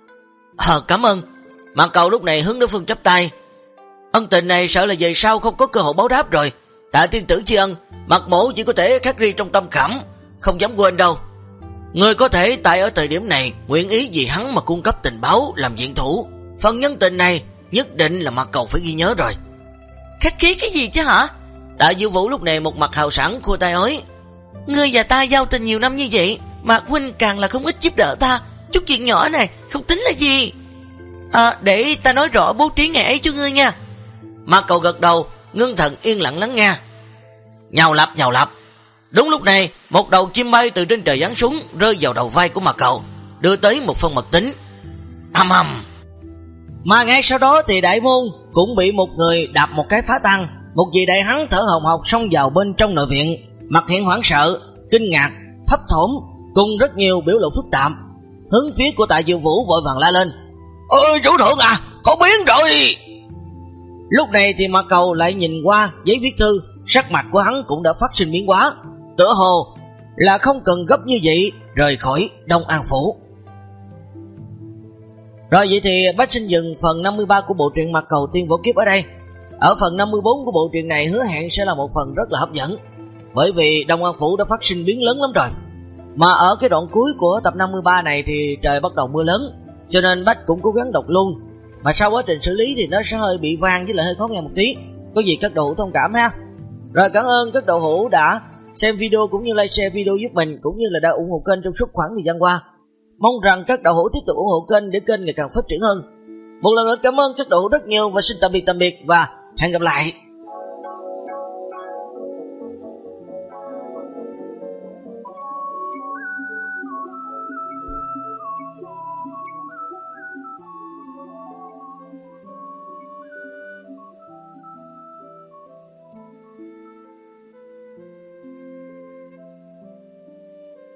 Cảm ơn. Mạc Cầu lúc này hướng đối phương chắp tay. Ân tình này sợ là về sau không có cơ hội báo đáp rồi. Tạ tiên tử tri ân, Mạc mỗ chỉ có thể khắc ghi trong tâm khảm, không dám quên đâu. Người có thể tại ở thời điểm này nguyện ý vì hắn mà cung cấp tình báo làm diện thủ, phần nhân tình này nhất định là Mạc Cầu phải ghi nhớ rồi. Khách khí cái gì chứ hả? Tạ Diệu Vũ lúc này một mặt hào sảng khua tay ối. Ngươi và ta giao tình nhiều năm như vậy, Mạc huynh càng là không ít giúp đỡ ta, chút chuyện nhỏ này không tính là gì. Để ta nói rõ bố trí ngày ấy cho ngươi nha. Mạc Cầu gật đầu, ngưng thần yên lặng lắng nghe. Nhào lập. Đúng lúc này, một đầu chim bay từ trên trời giáng xuống, rơi vào đầu vai của Mạc Cầu, đưa tới một phân mật tính. Ầm ầm. Mà ngay sau đó thì đại môn cũng bị một người đạp một cái phá tan. Một vị đại hán thở hồng hộc xông vào bên trong nội viện, mặt hiện hoảng sợ, kinh ngạc, thấp thỏm, cùng rất nhiều biểu lộ phức tạp. Hướng phía của Tạ Diệu Vũ vội vàng la lên: ôi chủ thượng à, có biến rồi. Lúc này thì Mạc Cầu lại nhìn qua giấy viết thư, sắc mặt của hắn cũng đã phát sinh biến hóa, tựa hồ là không cần gấp như vậy rời khỏi Đông An Phủ. Rồi vậy thì Bách Sinh dừng phần 53 của bộ truyện Mạc Cầu Tiên Vô Kiếp ở đây. Ở phần 54 của bộ truyện này hứa hẹn sẽ là một phần rất là hấp dẫn, bởi vì Đông An Phủ đã phát sinh biến lớn lắm rồi. Mà ở cái đoạn cuối của tập 53 này thì trời bắt đầu mưa lớn, cho nên Bách cũng cố gắng đọc luôn. Mà sau quá trình xử lý thì nó sẽ hơi bị vang với lại hơi khó nghe một tí, có gì các đầu hữu thông cảm ha. Rồi cảm ơn các đầu hữu đã xem video cũng như like share video giúp mình, cũng như là đã ủng hộ kênh trong suốt khoảng thời gian qua. Mong rằng các đạo hữu tiếp tục ủng hộ kênh để kênh ngày càng phát triển hơn. Một lần nữa cảm ơn các đạo hữu rất nhiều và xin tạm biệt và hẹn gặp lại.